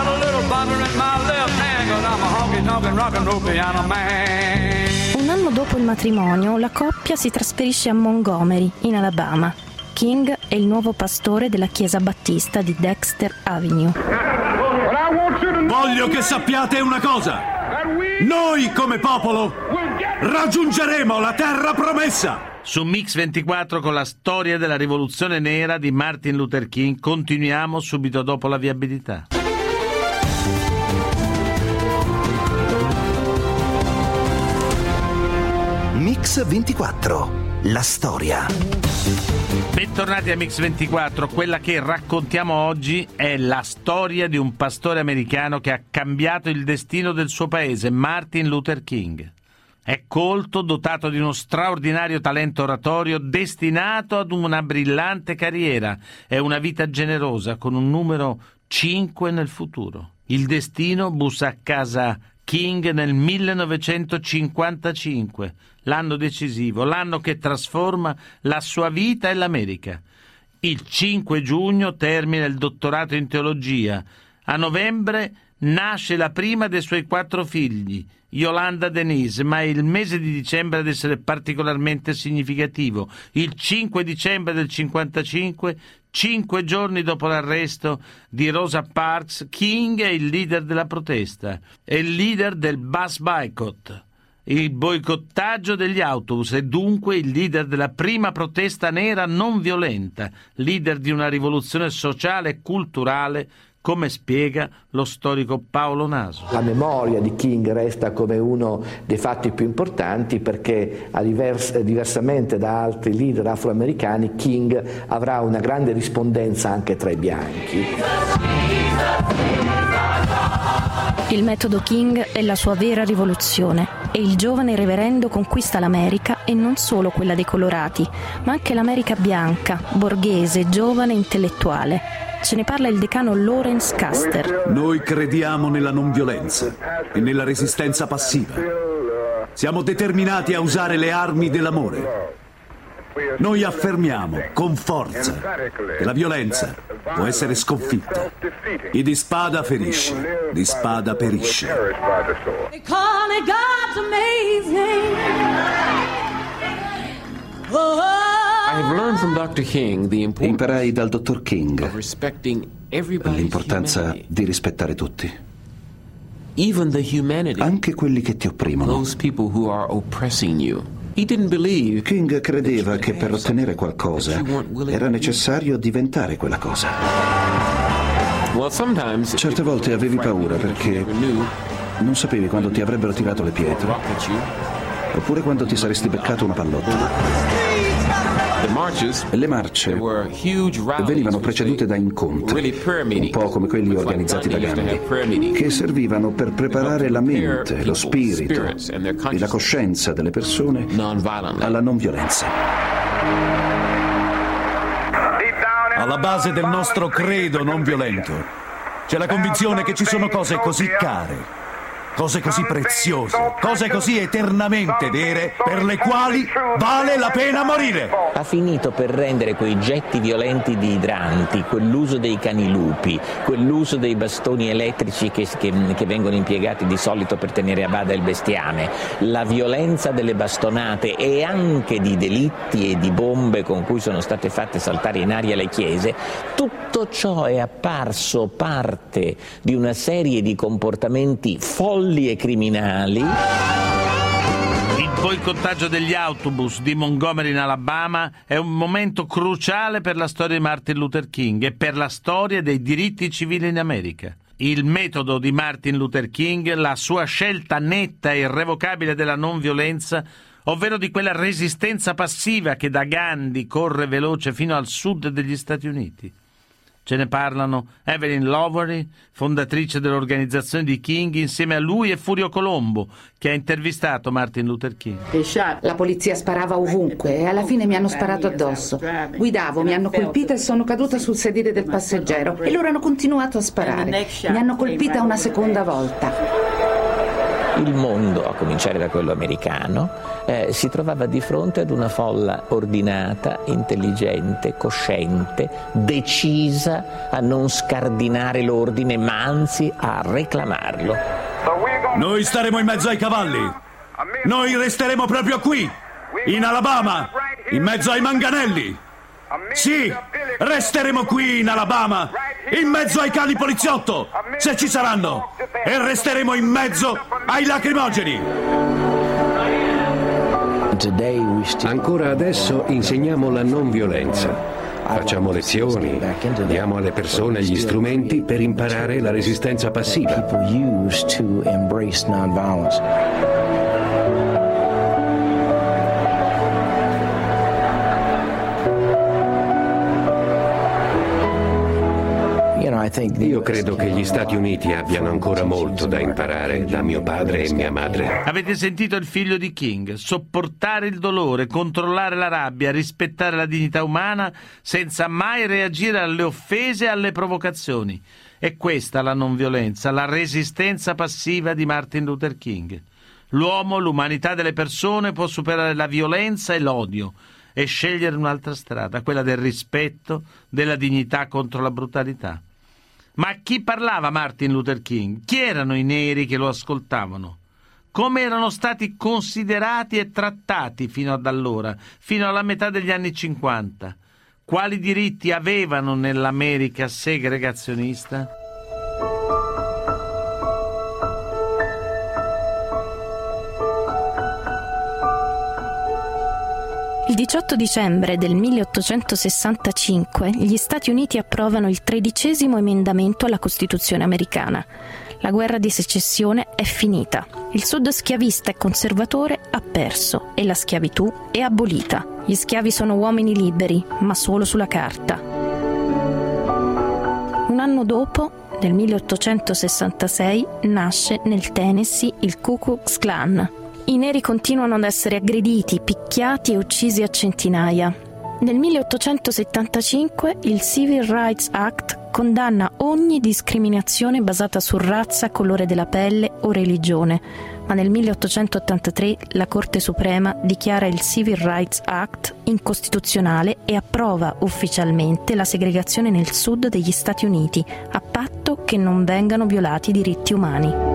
Un anno dopo il matrimonio, la coppia si trasferisce a Montgomery, in Alabama. King è il nuovo pastore della chiesa battista di Dexter Avenue. Voglio che sappiate una cosa. Noi, come popolo, raggiungeremo la terra promessa. Su Mix ventiquattro con la storia della rivoluzione nera di Martin Luther King continuiamo subito dopo la viabilità. Mix ventiquattro, la storia. Bentornati a Mix ventiquattro, quella che raccontiamo oggi è la storia di un pastore americano che ha cambiato il destino del suo paese, Martin Luther King. È colto, dotato di uno straordinario talento oratorio, destinato ad una brillante carriera e una vita generosa con un numero cinque nel futuro. Il destino bussa a casa King nel millenovecentocinquantacinque, l'anno decisivo, l'anno che trasforma la sua vita e l'America. Il cinque giugno termina il dottorato in teologia. A novembre nasce la prima dei suoi quattro figli, Yolanda Denise, ma è il mese di dicembre ad essere particolarmente significativo. Il cinque dicembre del cinquantacinque, cinque giorni dopo l'arresto di Rosa Parks, King è il leader della protesta, è il leader del bus boycott, il boicottaggio degli autobus, e dunque il leader della prima protesta nera non violenta, leader di una rivoluzione sociale e culturale, come spiega lo storico Paolo Naso. La memoria di King resta come uno dei fatti più importanti perché, a divers- diversamente da altri leader afroamericani, King avrà una grande rispondenza anche tra i bianchi. Il metodo King è la sua vera rivoluzione e il giovane reverendo conquista l'America, e non solo quella dei colorati, ma anche l'America bianca, borghese, giovane e intellettuale. Ce ne parla il decano Lawrence Custer. Noi crediamo nella non violenza e nella resistenza passiva. Siamo determinati a usare le armi dell'amore. Noi affermiamo con forza che la violenza può essere sconfitta. Chi di spada ferisce, di spada perisce. Imparai dal dottor King l'importanza di rispettare tutti, anche quelli che ti opprimono. King credeva che per ottenere qualcosa era necessario diventare quella cosa. Certe volte avevi paura perché non sapevi quando ti avrebbero tirato le pietre, oppure quando ti saresti beccato una pallottola. Le marce venivano precedute da incontri, un po' come quelli organizzati da Gandhi, che servivano per preparare la mente, lo spirito e la coscienza delle persone alla non violenza. Alla base del nostro credo non violento c'è la convinzione che ci sono cose così care, cose così preziose, cose così eternamente vere, per le quali vale la pena morire. Ha finito per rendere quei getti violenti di idranti, quell'uso dei canilupi, quell'uso dei bastoni elettrici che, che, che vengono impiegati di solito per tenere a bada il bestiame, la violenza delle bastonate e anche di delitti e di bombe con cui sono state fatte saltare in aria le chiese. Tutto ciò è apparso parte di una serie di comportamenti folli e criminali. Il boicottaggio degli autobus di Montgomery in Alabama è un momento cruciale per la storia di Martin Luther King e per la storia dei diritti civili in America. Il metodo di Martin Luther King, la sua scelta netta e irrevocabile della non violenza, ovvero di quella resistenza passiva che da Gandhi corre veloce fino al sud degli Stati Uniti. Ce ne parlano Evelyn Lowery, fondatrice dell'organizzazione di King, insieme a lui e Furio Colombo, che ha intervistato Martin Luther King. La polizia sparava ovunque e alla fine mi hanno sparato addosso. Guidavo, mi hanno colpita e sono caduta sul sedile del passeggero e loro hanno continuato a sparare. Mi hanno colpita una seconda volta. Il mondo, a cominciare da quello americano, eh, si trovava di fronte ad una folla ordinata, intelligente, cosciente, decisa a non scardinare l'ordine, ma anzi a reclamarlo. Noi staremo in mezzo ai cavalli. Noi resteremo proprio qui, in Alabama, in mezzo ai manganelli. Sì, resteremo qui in Alabama, in mezzo ai cani poliziotto, se ci saranno, e resteremo in mezzo ai lacrimogeni. Ancora adesso insegniamo la non violenza. Facciamo lezioni, diamo alle persone gli strumenti per imparare la resistenza passiva. Io credo che gli Stati Uniti abbiano ancora molto da imparare da mio padre e mia madre. Avete sentito il figlio di King? Sopportare il dolore, controllare la rabbia, rispettare la dignità umana senza mai reagire alle offese e alle provocazioni. È questa la non violenza, la resistenza passiva di Martin Luther King. L'uomo, l'umanità delle persone può superare la violenza e l'odio e scegliere un'altra strada, quella del rispetto, della dignità contro la brutalità. Ma a chi parlava Martin Luther King? Chi erano i neri che lo ascoltavano? Come erano stati considerati e trattati fino ad allora, fino alla metà degli anni cinquanta? Quali diritti avevano nell'America segregazionista? Il diciotto dicembre del milleottocentosessantacinque gli Stati Uniti approvano il tredicesimo emendamento alla Costituzione americana. La guerra di secessione è finita. Il Sud schiavista e conservatore ha perso e la schiavitù è abolita. Gli schiavi sono uomini liberi, ma solo sulla carta. Un anno dopo, nel milleottocentosessantasei, nasce nel Tennessee il Ku Klux Klan. I neri continuano ad essere aggrediti, picchiati e uccisi a centinaia. Nel milleottocentosettantacinque il Civil Rights Act condanna ogni discriminazione basata su razza, colore della pelle o religione. ma nel milleottocentottantatré la Corte Suprema dichiara il Civil Rights Act incostituzionale e approva ufficialmente la segregazione nel sud degli Stati Uniti, a patto che non vengano violati i diritti umani.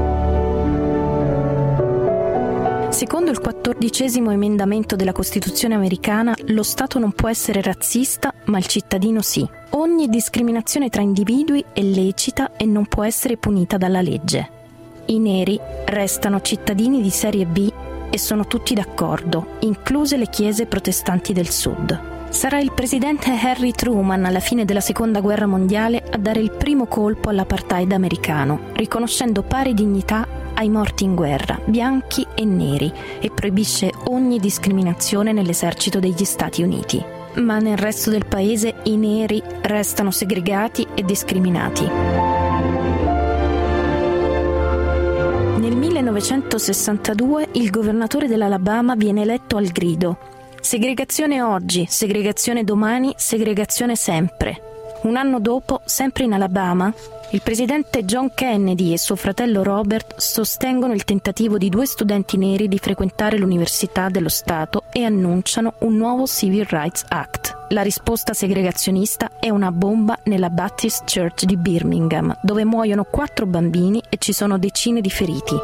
Secondo il quattordicesimo emendamento della Costituzione americana, lo Stato non può essere razzista, ma il cittadino sì. Ogni discriminazione tra individui è lecita e non può essere punita dalla legge. I neri restano cittadini di serie B e sono tutti d'accordo, incluse le chiese protestanti del Sud. Sarà il presidente Harry Truman alla fine della Seconda Guerra Mondiale a dare il primo colpo all'apartheid americano, riconoscendo pari dignità ai morti in guerra, bianchi e neri, e proibisce ogni discriminazione nell'esercito degli Stati Uniti. Ma nel resto del paese i neri restano segregati e discriminati. Nel millenovecentosessantadue il governatore dell'Alabama viene eletto al grido: segregazione oggi, segregazione domani, segregazione sempre. Un anno dopo, sempre in Alabama, il presidente John Kennedy e suo fratello Robert sostengono il tentativo di due studenti neri di frequentare l'Università dello Stato e annunciano un nuovo Civil Rights Act. La risposta segregazionista è una bomba nella Baptist Church di Birmingham, dove muoiono quattro bambini e ci sono decine di feriti.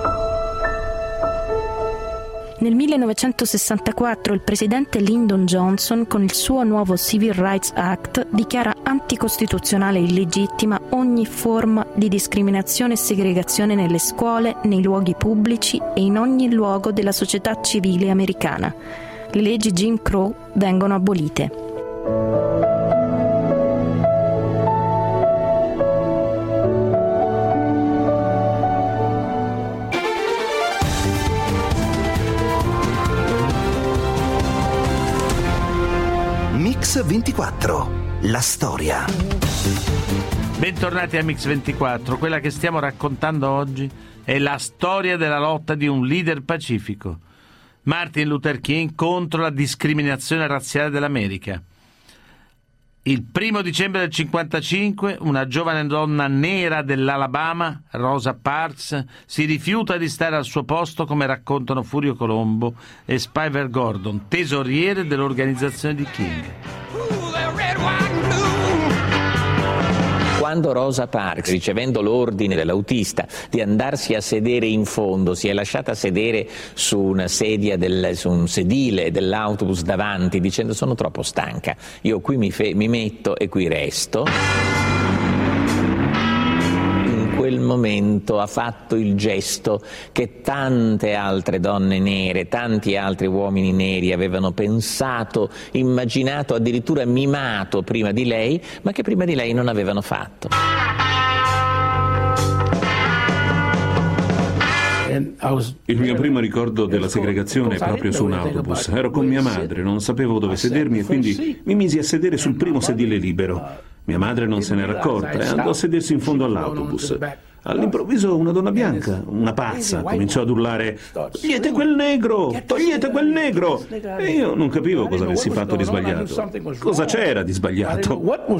Nel millenovecentosessantaquattro il presidente Lyndon Johnson, con il suo nuovo Civil Rights Act, dichiara anticostituzionale e illegittima ogni forma di discriminazione e segregazione nelle scuole, nei luoghi pubblici e in ogni luogo della società civile americana. Le leggi Jim Crow vengono abolite. Mix ventiquattro, la storia. Bentornati a Mix ventiquattro. Quella che stiamo raccontando oggi è la storia della lotta di un leader pacifico, Martin Luther King, contro la discriminazione razziale dell'America. Il primo dicembre del cinquantacinque una giovane donna nera dell'Alabama, Rosa Parks, si rifiuta di stare al suo posto, come raccontano Furio Colombo e Spiver Gordon, tesoriere dell'organizzazione di King. Quando Rosa Parks, ricevendo l'ordine dell'autista di andarsi a sedere in fondo, si è lasciata sedere su una sedia, del, su un sedile dell'autobus davanti, dicendo: sono troppo stanca, io qui mi, fe- mi metto e qui resto. In quel momento ha fatto il gesto che tante altre donne nere, tanti altri uomini neri avevano pensato, immaginato, addirittura mimato prima di lei, ma che prima di lei non avevano fatto. Il mio primo ricordo della segregazione è proprio su un autobus. Ero con mia madre, non sapevo dove sedermi e quindi mi misi a sedere sul primo sedile libero. Mia madre non se n'era accorta e andò a sedersi in fondo all'autobus. All'improvviso una donna bianca, una pazza, cominciò ad urlare: togliete quel negro, togliete quel negro! E io non capivo cosa avessi fatto di sbagliato. Cosa c'era di sbagliato?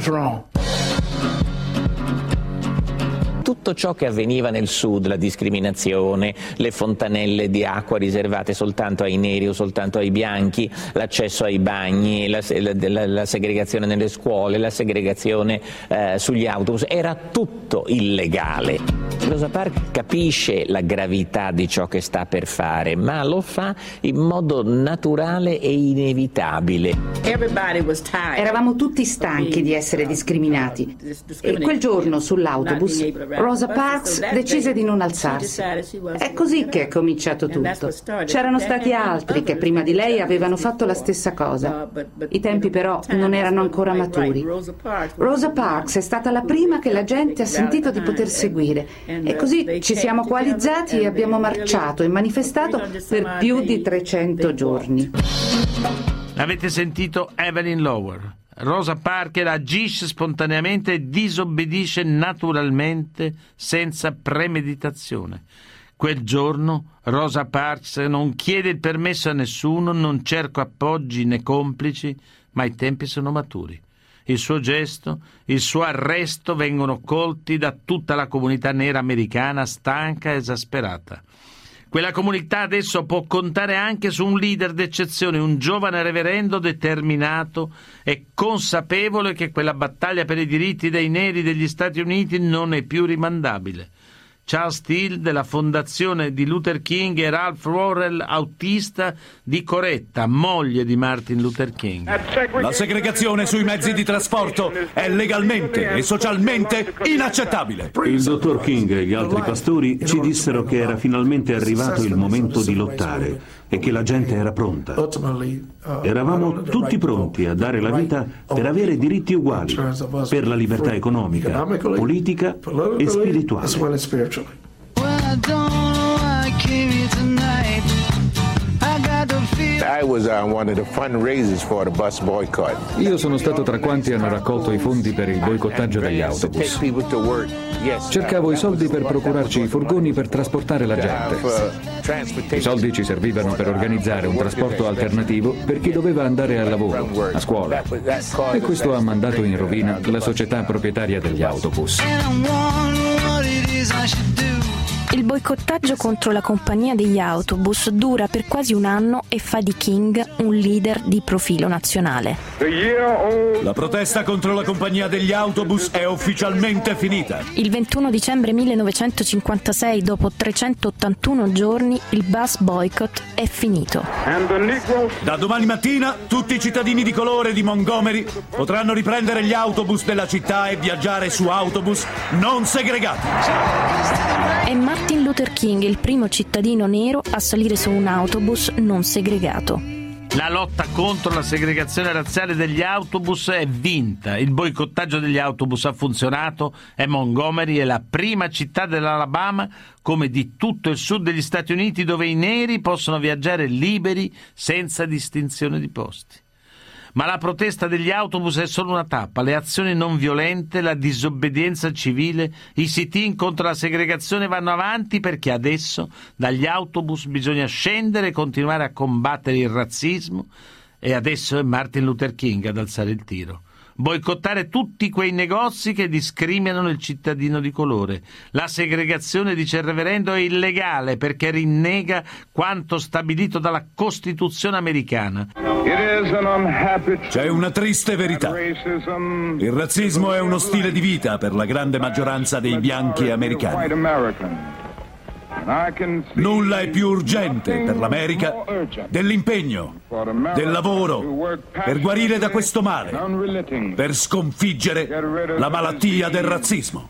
Tutto ciò che avveniva nel sud, la discriminazione, le fontanelle di acqua riservate soltanto ai neri o soltanto ai bianchi, l'accesso ai bagni, la, la, la segregazione nelle scuole, la segregazione eh, sugli autobus, era tutto illegale. Rosa Parks capisce la gravità di ciò che sta per fare, ma lo fa in modo naturale e inevitabile. Eravamo tutti stanchi di essere discriminati e quel giorno sull'autobus Rosa Parks decise di non alzarsi. È così che è cominciato tutto. C'erano stati altri che prima di lei avevano fatto la stessa cosa. I tempi però non erano ancora maturi. Rosa Parks è stata la prima che la gente ha sentito di poter seguire e così ci siamo coalizzati e abbiamo marciato e manifestato per più di trecento giorni. Avete sentito Evelyn Lower? Rosa Parks agisce spontaneamente e disobbedisce naturalmente, senza premeditazione. Quel giorno Rosa Parks non chiede il permesso a nessuno, non cerca appoggi né complici, ma i tempi sono maturi. Il suo gesto, il suo arresto vengono colti da tutta la comunità nera americana stanca e esasperata. Quella comunità adesso può contare anche su un leader d'eccezione, un giovane reverendo determinato e consapevole che quella battaglia per i diritti dei neri degli Stati Uniti non è più rimandabile. Charles Steele della fondazione di Luther King e Ralph Worrell, autista di Coretta, moglie di Martin Luther King. La segregazione sui mezzi di trasporto è legalmente e socialmente inaccettabile. Il dottor King e gli altri pastori ci dissero che era finalmente arrivato il momento di lottare e che la gente era pronta. Eravamo tutti pronti a dare la vita per avere diritti uguali, per la libertà economica, politica e spirituale. Io sono stato tra quanti hanno raccolto i fondi per il boicottaggio degli autobus. Cercavo i soldi per procurarci i furgoni per trasportare la gente. I soldi ci servivano per organizzare un trasporto alternativo per chi doveva andare al lavoro, a scuola. E questo ha mandato in rovina la società proprietaria degli autobus. Il boicottaggio contro la compagnia degli autobus dura per quasi un anno e fa di King un leader di profilo nazionale. La protesta contro la compagnia degli autobus è ufficialmente finita. Il ventuno dicembre millenovecentocinquantasei, dopo trecentottantuno giorni, il bus boycott è finito. Da domani mattina tutti i cittadini di colore di Montgomery potranno riprendere gli autobus della città e viaggiare su autobus non segregati. È Martin Luther King il primo cittadino nero a salire su un autobus non segregato. La lotta contro la segregazione razziale degli autobus è vinta. Il boicottaggio degli autobus ha funzionato e Montgomery è la prima città dell'Alabama, come di tutto il sud degli Stati Uniti, dove i neri possono viaggiare liberi senza distinzione di posti. Ma la protesta degli autobus è solo una tappa. Le azioni non violente, la disobbedienza civile, i sit-in contro la segregazione vanno avanti, perché adesso dagli autobus bisogna scendere e continuare a combattere il razzismo, e adesso è Martin Luther King ad alzare il tiro. Boicottare tutti quei negozi che discriminano il cittadino di colore. La segregazione, dice il reverendo, è illegale perché rinnega quanto stabilito dalla Costituzione americana. C'è una triste verità. Il razzismo è uno stile di vita per la grande maggioranza dei bianchi americani. Nulla è più urgente per l'America dell'impegno, del lavoro, per guarire da questo male, per sconfiggere la malattia del razzismo.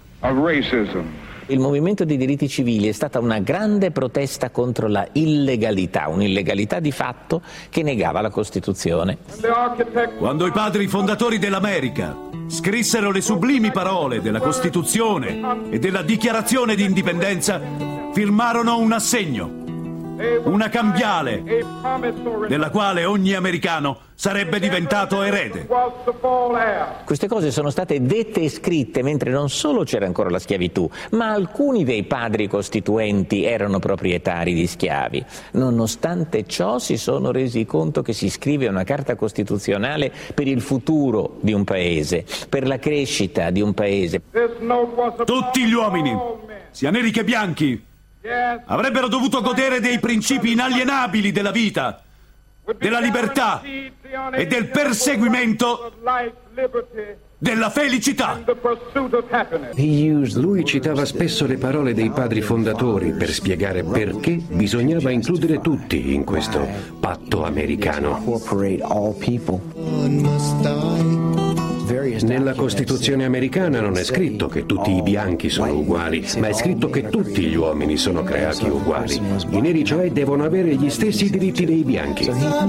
Il movimento dei diritti civili è stata una grande protesta contro la illegalità, un'illegalità di fatto che negava la Costituzione. Quando i padri fondatori dell'America scrissero le sublimi parole della Costituzione e della Dichiarazione di Indipendenza, firmarono un assegno, una cambiale, della quale ogni americano sarebbe diventato erede. Queste cose sono state dette e scritte mentre non solo c'era ancora la schiavitù, ma alcuni dei padri costituenti erano proprietari di schiavi. Nonostante ciò si sono resi conto che si scrive una carta costituzionale per il futuro di un paese, per la crescita di un paese. Tutti gli uomini, sia neri che bianchi, avrebbero dovuto godere dei principi inalienabili della vita, della libertà e del perseguimento della felicità. Lui citava spesso le parole dei padri fondatori per spiegare perché bisognava includere tutti in questo patto americano. Nella Costituzione americana non è scritto che tutti i bianchi sono uguali, ma è scritto che tutti gli uomini sono creati uguali. I neri, cioè, devono avere gli stessi diritti dei bianchi.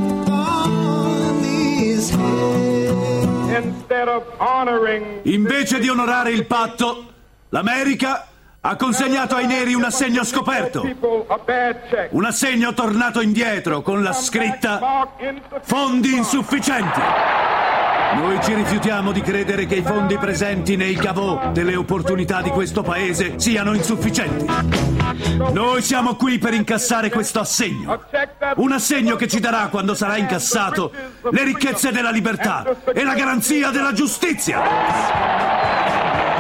Invece di onorare il patto, l'America ha consegnato ai neri un assegno scoperto, un assegno tornato indietro con la scritta «Fondi insufficienti». Noi ci rifiutiamo di credere che i fondi presenti nei caveau delle opportunità di questo paese siano insufficienti. Noi siamo qui per incassare questo assegno. Un assegno che ci darà, quando sarà incassato, le ricchezze della libertà e la garanzia della giustizia.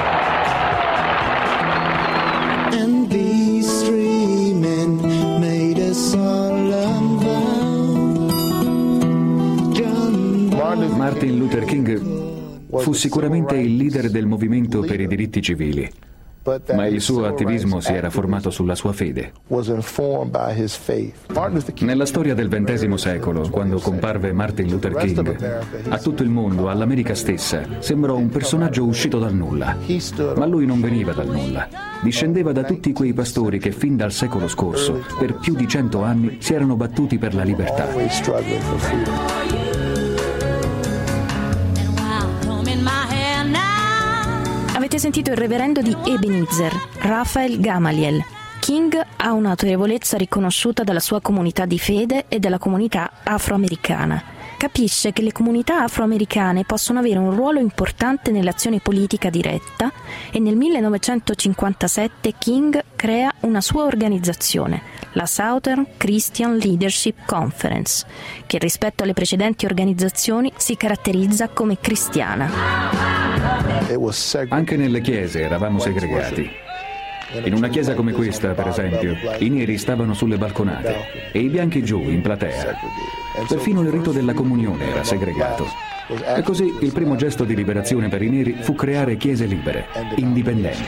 And these three men made Martin Luther King fu sicuramente il leader del movimento per i diritti civili, ma il suo attivismo si era formato sulla sua fede. Nella storia del ventesimo secolo, quando comparve Martin Luther King, a tutto il mondo, all'America stessa, sembrò un personaggio uscito dal nulla. Ma lui non veniva dal nulla. Discendeva da tutti quei pastori che fin dal secolo scorso, per più di cento anni, si erano battuti per la libertà. Avete sentito il reverendo di Ebenezer, Raphael Gamaliel. King ha un'autorevolezza riconosciuta dalla sua comunità di fede e dalla comunità afroamericana. Capisce che le comunità afroamericane possono avere un ruolo importante nell'azione politica diretta e nel millenovecentocinquantasette King crea una sua organizzazione, la Southern Christian Leadership Conference, che rispetto alle precedenti organizzazioni si caratterizza come cristiana. Anche nelle chiese eravamo segregati. In una chiesa come questa, per esempio, i neri stavano sulle balconate e i bianchi giù, in platea. Perfino il rito della comunione era segregato. E così il primo gesto di liberazione per i neri fu creare chiese libere, indipendenti.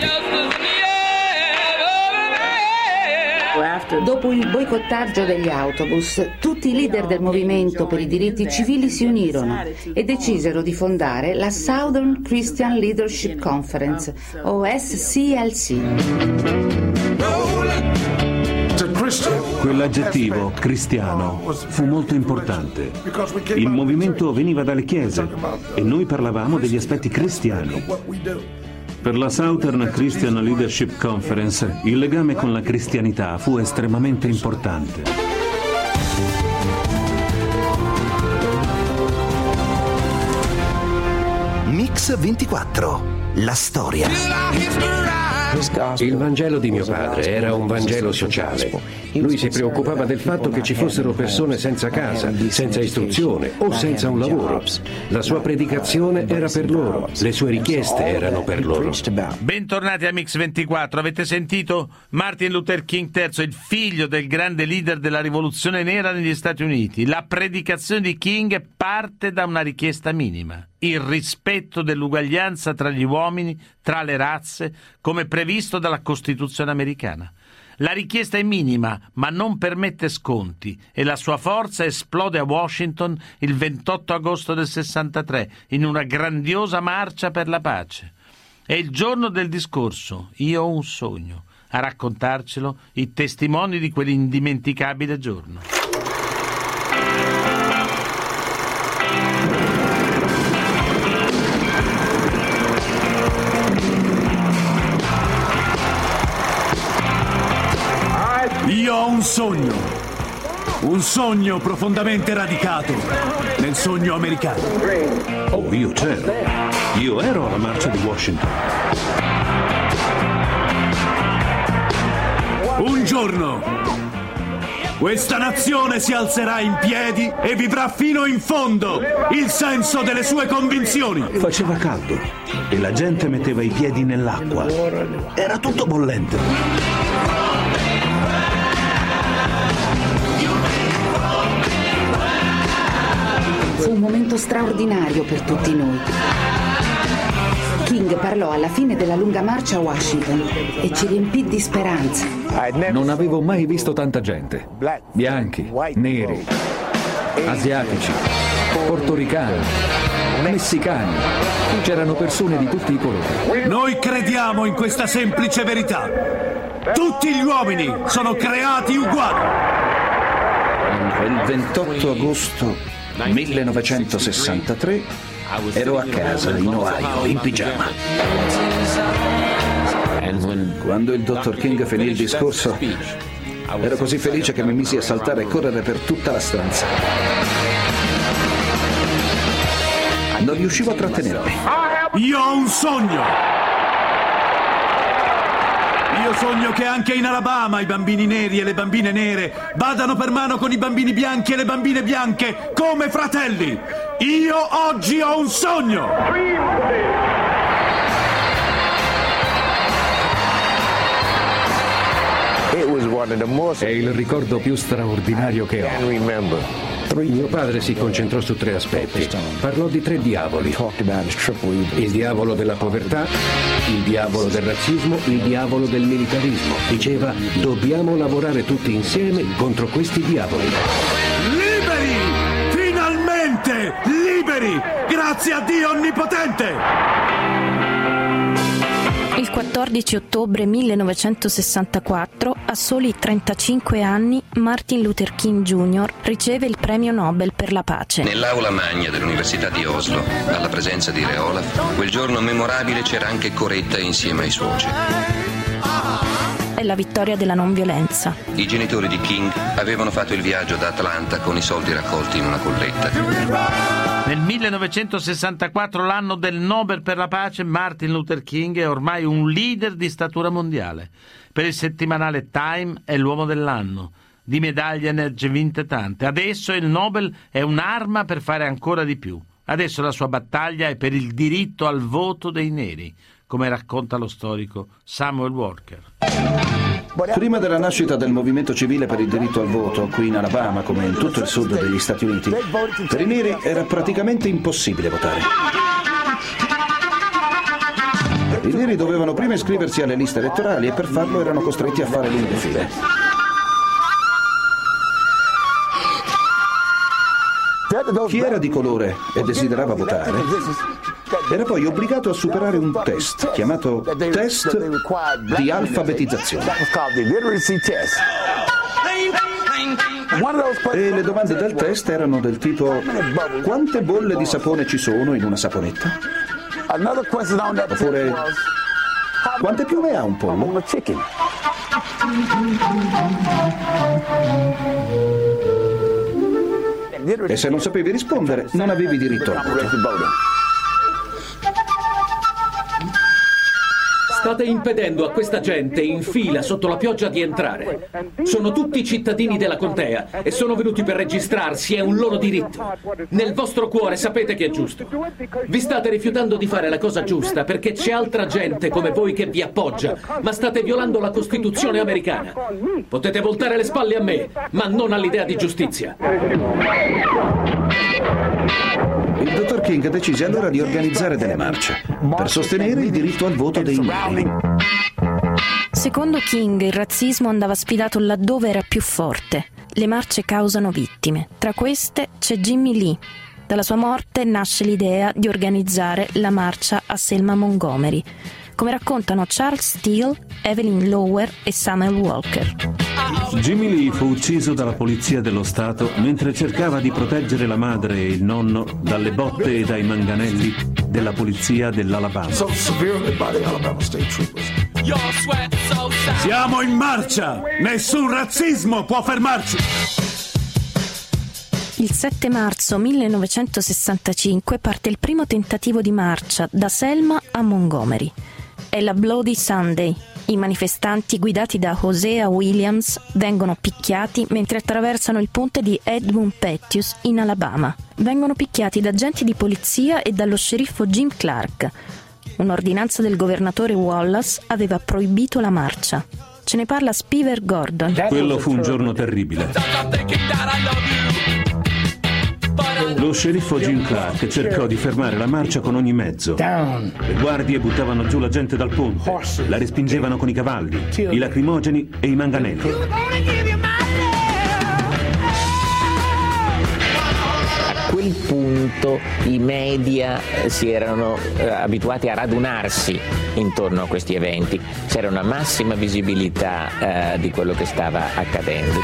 Dopo il boicottaggio degli autobus, tutti i leader del movimento per i diritti civili si unirono e decisero di fondare la Southern Christian Leadership Conference, o S C L C. Quell'aggettivo, cristiano, fu molto importante. Il movimento veniva dalle chiese e noi parlavamo degli aspetti cristiani. Per la Southern Christian Leadership Conference il legame con la cristianità fu estremamente importante. Mix ventiquattro, la storia. Il Vangelo di mio padre era un Vangelo sociale. Lui si preoccupava del fatto che ci fossero persone senza casa, senza istruzione o senza un lavoro. La sua predicazione era per loro, le sue richieste erano per loro. Bentornati a Mix ventiquattro. Avete sentito Martin Luther King terzo, il figlio del grande leader della rivoluzione nera negli Stati Uniti. La predicazione di King parte da una richiesta minima: il rispetto dell'uguaglianza tra gli uomini, tra le razze, come previsto dalla Costituzione americana. La richiesta è minima, ma non permette sconti, e la sua forza esplode a Washington il ventotto agosto del sessantatré in una grandiosa marcia per la pace. È il giorno del discorso "Io ho un sogno", a raccontarcelo i testimoni di quell'indimenticabile giorno. Io ho un sogno, un sogno profondamente radicato nel sogno americano. Oh, io c'ero. Io ero alla marcia di Washington. Un giorno questa nazione si alzerà in piedi e vivrà fino in fondo il senso delle sue convinzioni. Faceva caldo e la gente metteva i piedi nell'acqua. Era tutto bollente. Fu un momento straordinario per tutti noi. King parlò alla fine della lunga marcia a Washington e ci riempì di speranza. Non avevo mai visto tanta gente. Bianchi, neri, asiatici, portoricani, messicani. C'erano persone di tutti i colori. Noi crediamo in questa semplice verità: tutti gli uomini sono creati uguali. Il ventotto agosto millenovecentosessantatré ero a casa in Ohio in pigiama. Quando il dottor King finì il discorso, ero così felice che mi misi a saltare e correre per tutta la stanza. Non riuscivo a trattenermi. Io ho un sogno. Io sogno che anche in Alabama i bambini neri e le bambine nere vadano per mano con i bambini bianchi e le bambine bianche come fratelli. Io oggi ho un sogno. È il ricordo più straordinario che ho. Mio padre si concentrò su tre aspetti. Parlò di tre diavoli. Il diavolo della povertà, il diavolo del razzismo, il diavolo del militarismo. Diceva, dobbiamo lavorare tutti insieme contro questi diavoli. Liberi! Finalmente! Liberi! Grazie a Dio Onnipotente! Il quattordici ottobre millenovecentosessantaquattro, a soli trentacinque anni, Martin Luther King Junior riceve il premio Nobel per la pace. Nell'aula magna dell'Università di Oslo, alla presenza di Re Olaf, quel giorno memorabile c'era anche Coretta insieme ai suoceri. È la vittoria della non violenza. I genitori di King avevano fatto il viaggio da Atlanta con i soldi raccolti in una colletta. Nel millenovecentosessantaquattro, l'anno del Nobel per la pace, Martin Luther King è ormai un leader di statura mondiale. Per il settimanale Time è l'uomo dell'anno. Di medaglie ne ha vinte tante. Adesso il Nobel è un'arma per fare ancora di più. Adesso la sua battaglia è per il diritto al voto dei neri, come racconta lo storico Samuel Walker. Prima della nascita del movimento civile per il diritto al voto, qui in Alabama come in tutto il sud degli Stati Uniti, per i neri era praticamente impossibile votare. I neri dovevano prima iscriversi alle liste elettorali e per farlo erano costretti a fare lunghe file. Chi era di colore e desiderava votare era poi obbligato a superare un test chiamato test di alfabetizzazione. E le domande del test erano del tipo: quante bolle di sapone ci sono in una saponetta? Oppure quante piume ha un pollo? E se non sapevi rispondere, non avevi diritto al voto. State impedendo a questa gente in fila sotto la pioggia di entrare. Sono tutti cittadini della contea e sono venuti per registrarsi, è un loro diritto. Nel vostro cuore sapete che è giusto. Vi state rifiutando di fare la cosa giusta perché c'è altra gente come voi che vi appoggia, ma state violando la Costituzione americana. Potete voltare le spalle a me, ma non all'idea di giustizia. Il dottor King decise allora di organizzare delle marce per sostenere il diritto al voto dei neri. Secondo King, il razzismo andava sfidato laddove era più forte. Le marce causano vittime. Tra queste c'è Jimmy Lee. Dalla sua morte nasce l'idea di organizzare la marcia a Selma Montgomery, come raccontano Charles Steele, Evelyn Lower e Samuel Walker. Jimmy Lee fu ucciso dalla polizia dello Stato mentre cercava di proteggere la madre e il nonno dalle botte e dai manganelli della polizia dell'Alabama. Siamo in marcia! Nessun razzismo può fermarci! Il sette marzo millenovecentosessantacinque parte il primo tentativo di marcia da Selma a Montgomery. È la Bloody Sunday. I manifestanti, guidati da Hosea Williams, vengono picchiati mentre attraversano il ponte di Edmund Pettus in Alabama. Vengono picchiati da agenti di polizia e dallo sceriffo Jim Clark. Un'ordinanza del governatore Wallace aveva proibito la marcia. Ce ne parla Spiver Gordon. Quello fu un giorno terribile. Lo sceriffo Jim Clark cercò di fermare la marcia con ogni mezzo. Le guardie buttavano giù la gente dal ponte, la respingevano con i cavalli, i lacrimogeni e i manganelli. A quel punto i media si erano eh, abituati a radunarsi intorno a questi eventi. C'era una massima visibilità eh, di quello che stava accadendo.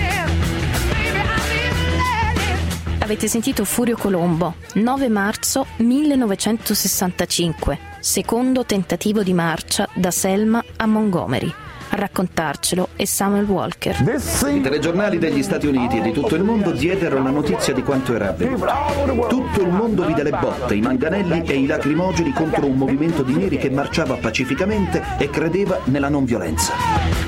Avete sentito Furio Colombo, nove marzo millenovecentosessantacinque, secondo tentativo di marcia da Selma a Montgomery. A raccontarcelo è Samuel Walker. I telegiornali degli Stati Uniti e di tutto il mondo diedero la notizia di quanto era avvenuto. Tutto il mondo vide le botte, i manganelli e i lacrimogeni contro un movimento di neri che marciava pacificamente e credeva nella non violenza.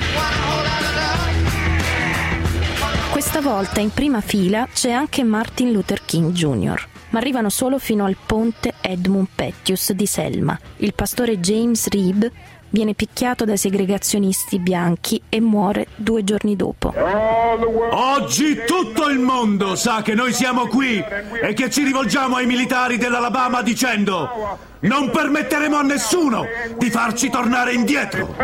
Questa volta in prima fila c'è anche Martin Luther King Junior ma arrivano solo fino al ponte Edmund Pettus di Selma. Il pastore James Reeb viene picchiato dai segregazionisti bianchi e muore due giorni dopo. Oggi tutto il mondo sa che noi siamo qui e che ci rivolgiamo ai militari dell'Alabama dicendo: non permetteremo a nessuno di farci tornare indietro.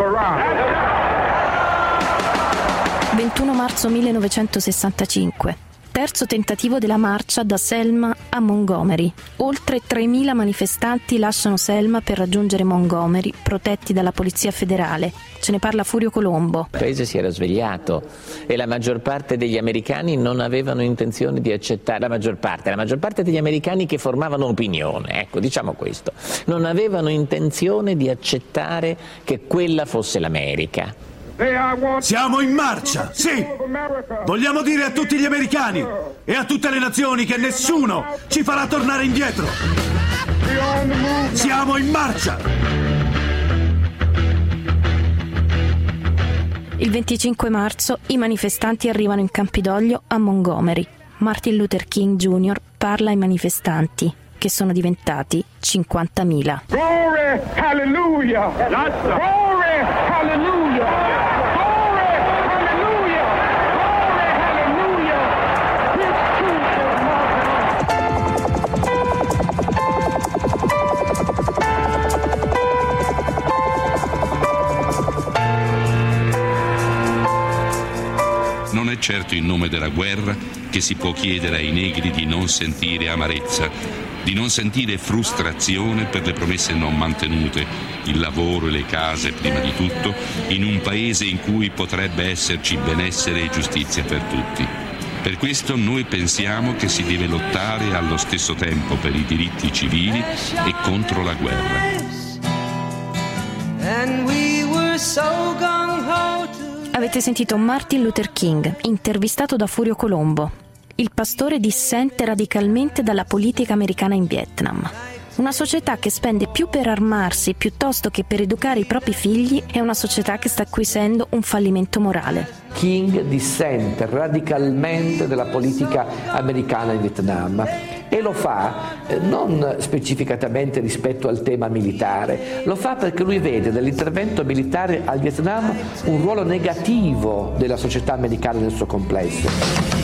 ventuno marzo millenovecentosessantacinque. Terzo tentativo della marcia da Selma a Montgomery. Oltre tremila manifestanti lasciano Selma per raggiungere Montgomery, protetti dalla Polizia Federale. Ce ne parla Furio Colombo. Il paese si era svegliato e la maggior parte degli americani non avevano intenzione di accettare, la maggior parte, la maggior parte degli americani che formavano opinione, ecco, diciamo questo, non avevano intenzione di accettare che quella fosse l'America. Siamo in marcia, sì! Vogliamo dire a tutti gli americani e a tutte le nazioni che nessuno ci farà tornare indietro! Siamo in marcia! Il venticinque marzo i manifestanti arrivano in Campidoglio a Montgomery. Martin Luther King Junior parla ai manifestanti, che sono diventati cinquantamila. Glory, hallelujah! Glory, hallelujah! Non è certo in nome della guerra che si può chiedere ai negri di non sentire amarezza, di non sentire frustrazione per le promesse non mantenute, il lavoro e le case prima di tutto, in un paese in cui potrebbe esserci benessere e giustizia per tutti. Per questo noi pensiamo che si deve lottare allo stesso tempo per i diritti civili e contro la guerra. And we were so gung-ho to... Avete sentito Martin Luther King, intervistato da Furio Colombo. Il pastore dissente radicalmente dalla politica americana in Vietnam. Una società che spende più per armarsi piuttosto che per educare i propri figli è una società che sta acquisendo un fallimento morale. King dissente radicalmente dalla politica americana in Vietnam e lo fa eh, non specificatamente rispetto al tema militare, lo fa perché lui vede nell'intervento militare al Vietnam un ruolo negativo della società americana nel suo complesso.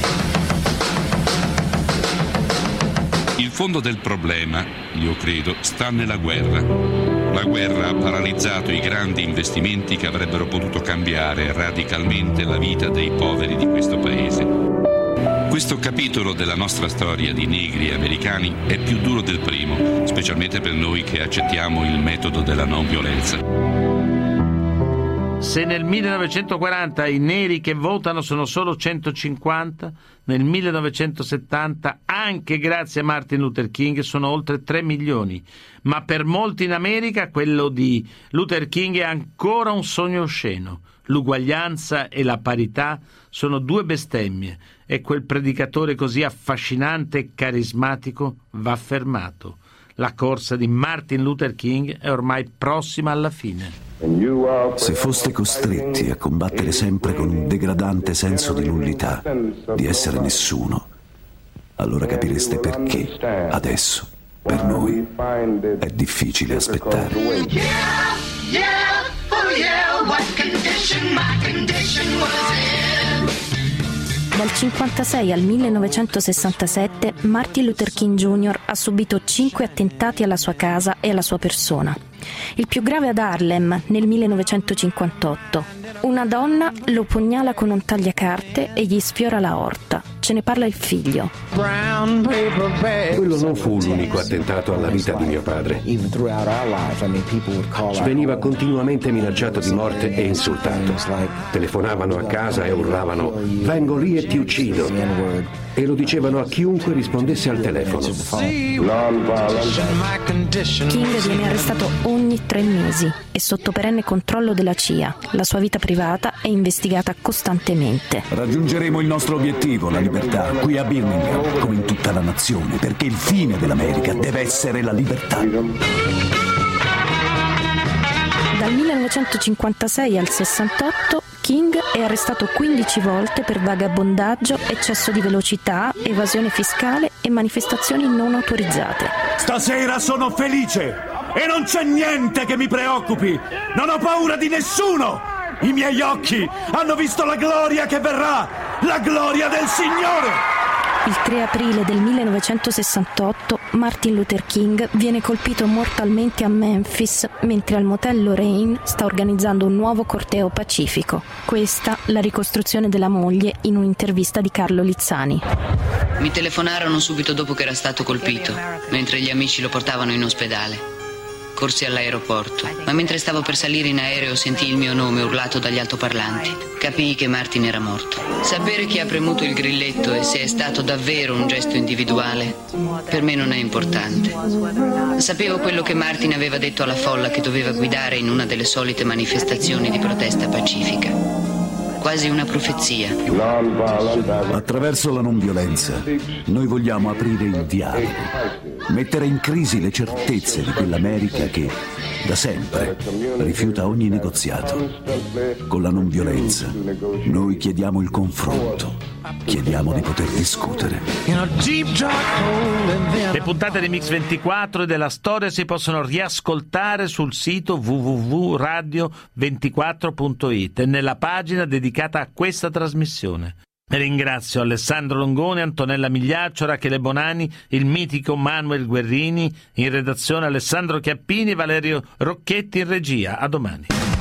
Il fondo del problema, io credo, sta nella guerra. La guerra ha paralizzato i grandi investimenti che avrebbero potuto cambiare radicalmente la vita dei poveri di questo paese. Questo capitolo della nostra storia di negri e americani è più duro del primo, specialmente per noi che accettiamo il metodo della non violenza. Se nel millenovecentoquaranta i neri che votano sono solo centocinquanta, nel millenovecentosettanta, anche grazie a Martin Luther King, sono oltre tre milioni. Ma per molti in America quello di Luther King è ancora un sogno osceno. L'uguaglianza e la parità sono due bestemmie e quel predicatore così affascinante e carismatico va fermato. La corsa di Martin Luther King è ormai prossima alla fine. Se foste costretti a combattere sempre con un degradante senso di nullità, di essere nessuno, allora capireste perché adesso, per noi, è difficile aspettare. Yeah, yeah, oh yeah, what condition my condition was in. Dal cinquantasei al millenovecentosessantasette Martin Luther King Junior ha subito cinque attentati alla sua casa e alla sua persona. Il più grave ad Harlem nel millenovecentocinquantotto. Una donna lo pugnala con un tagliacarte e gli sfiora l'aorta. Ce ne parla il figlio. Quello non fu l'unico attentato alla vita di mio padre. Veniva continuamente minacciato di morte e insultato. Telefonavano a casa e urlavano: vengo lì e ti uccido. E lo dicevano a chiunque rispondesse al telefono. King viene arrestato ogni tre mesi e sotto perenne controllo della C I A. La sua vita privata è investigata costantemente. Raggiungeremo il nostro obiettivo, la libertà, qui a Birmingham, come in tutta la nazione, perché il fine dell'America deve essere la libertà. Dal millenovecentocinquantasei al sessantotto King è arrestato quindici volte per vagabondaggio, eccesso di velocità, evasione fiscale e manifestazioni non autorizzate. Stasera sono felice e non c'è niente che mi preoccupi. Non ho paura di nessuno. I miei occhi hanno visto la gloria che verrà, la gloria del Signore. Il tre aprile del millenovecentosessantotto Martin Luther King viene colpito mortalmente a Memphis mentre al motel Lorraine sta organizzando un nuovo corteo pacifico. Questa la ricostruzione della moglie in un'intervista di Carlo Lizzani. Mi telefonarono subito dopo che era stato colpito, mentre gli amici lo portavano in ospedale. Corsi all'aeroporto, ma mentre stavo per salire in aereo sentii il mio nome urlato dagli altoparlanti. Capii che Martin era morto. Sapere chi ha premuto il grilletto e se è stato davvero un gesto individuale, per me non è importante. Sapevo quello che Martin aveva detto alla folla che doveva guidare in una delle solite manifestazioni di protesta pacifica. Quasi una profezia. Attraverso la non violenza, noi vogliamo aprire il dialogo, mettere in crisi le certezze di quell'America che, da sempre, rifiuta ogni negoziato. Con la non violenza, noi chiediamo il confronto, chiediamo di poter discutere. Le puntate di Mix ventiquattro e della storia si possono riascoltare sul sito w w w punto radio ventiquattro punto it e nella pagina dedicata a questa trasmissione. Ringrazio Alessandro Longone, Antonella Migliaccio, Rachele Bonani, il mitico Manuel Guerrini, in redazione Alessandro Chiappini, Valerio Rocchetti in regia. A domani.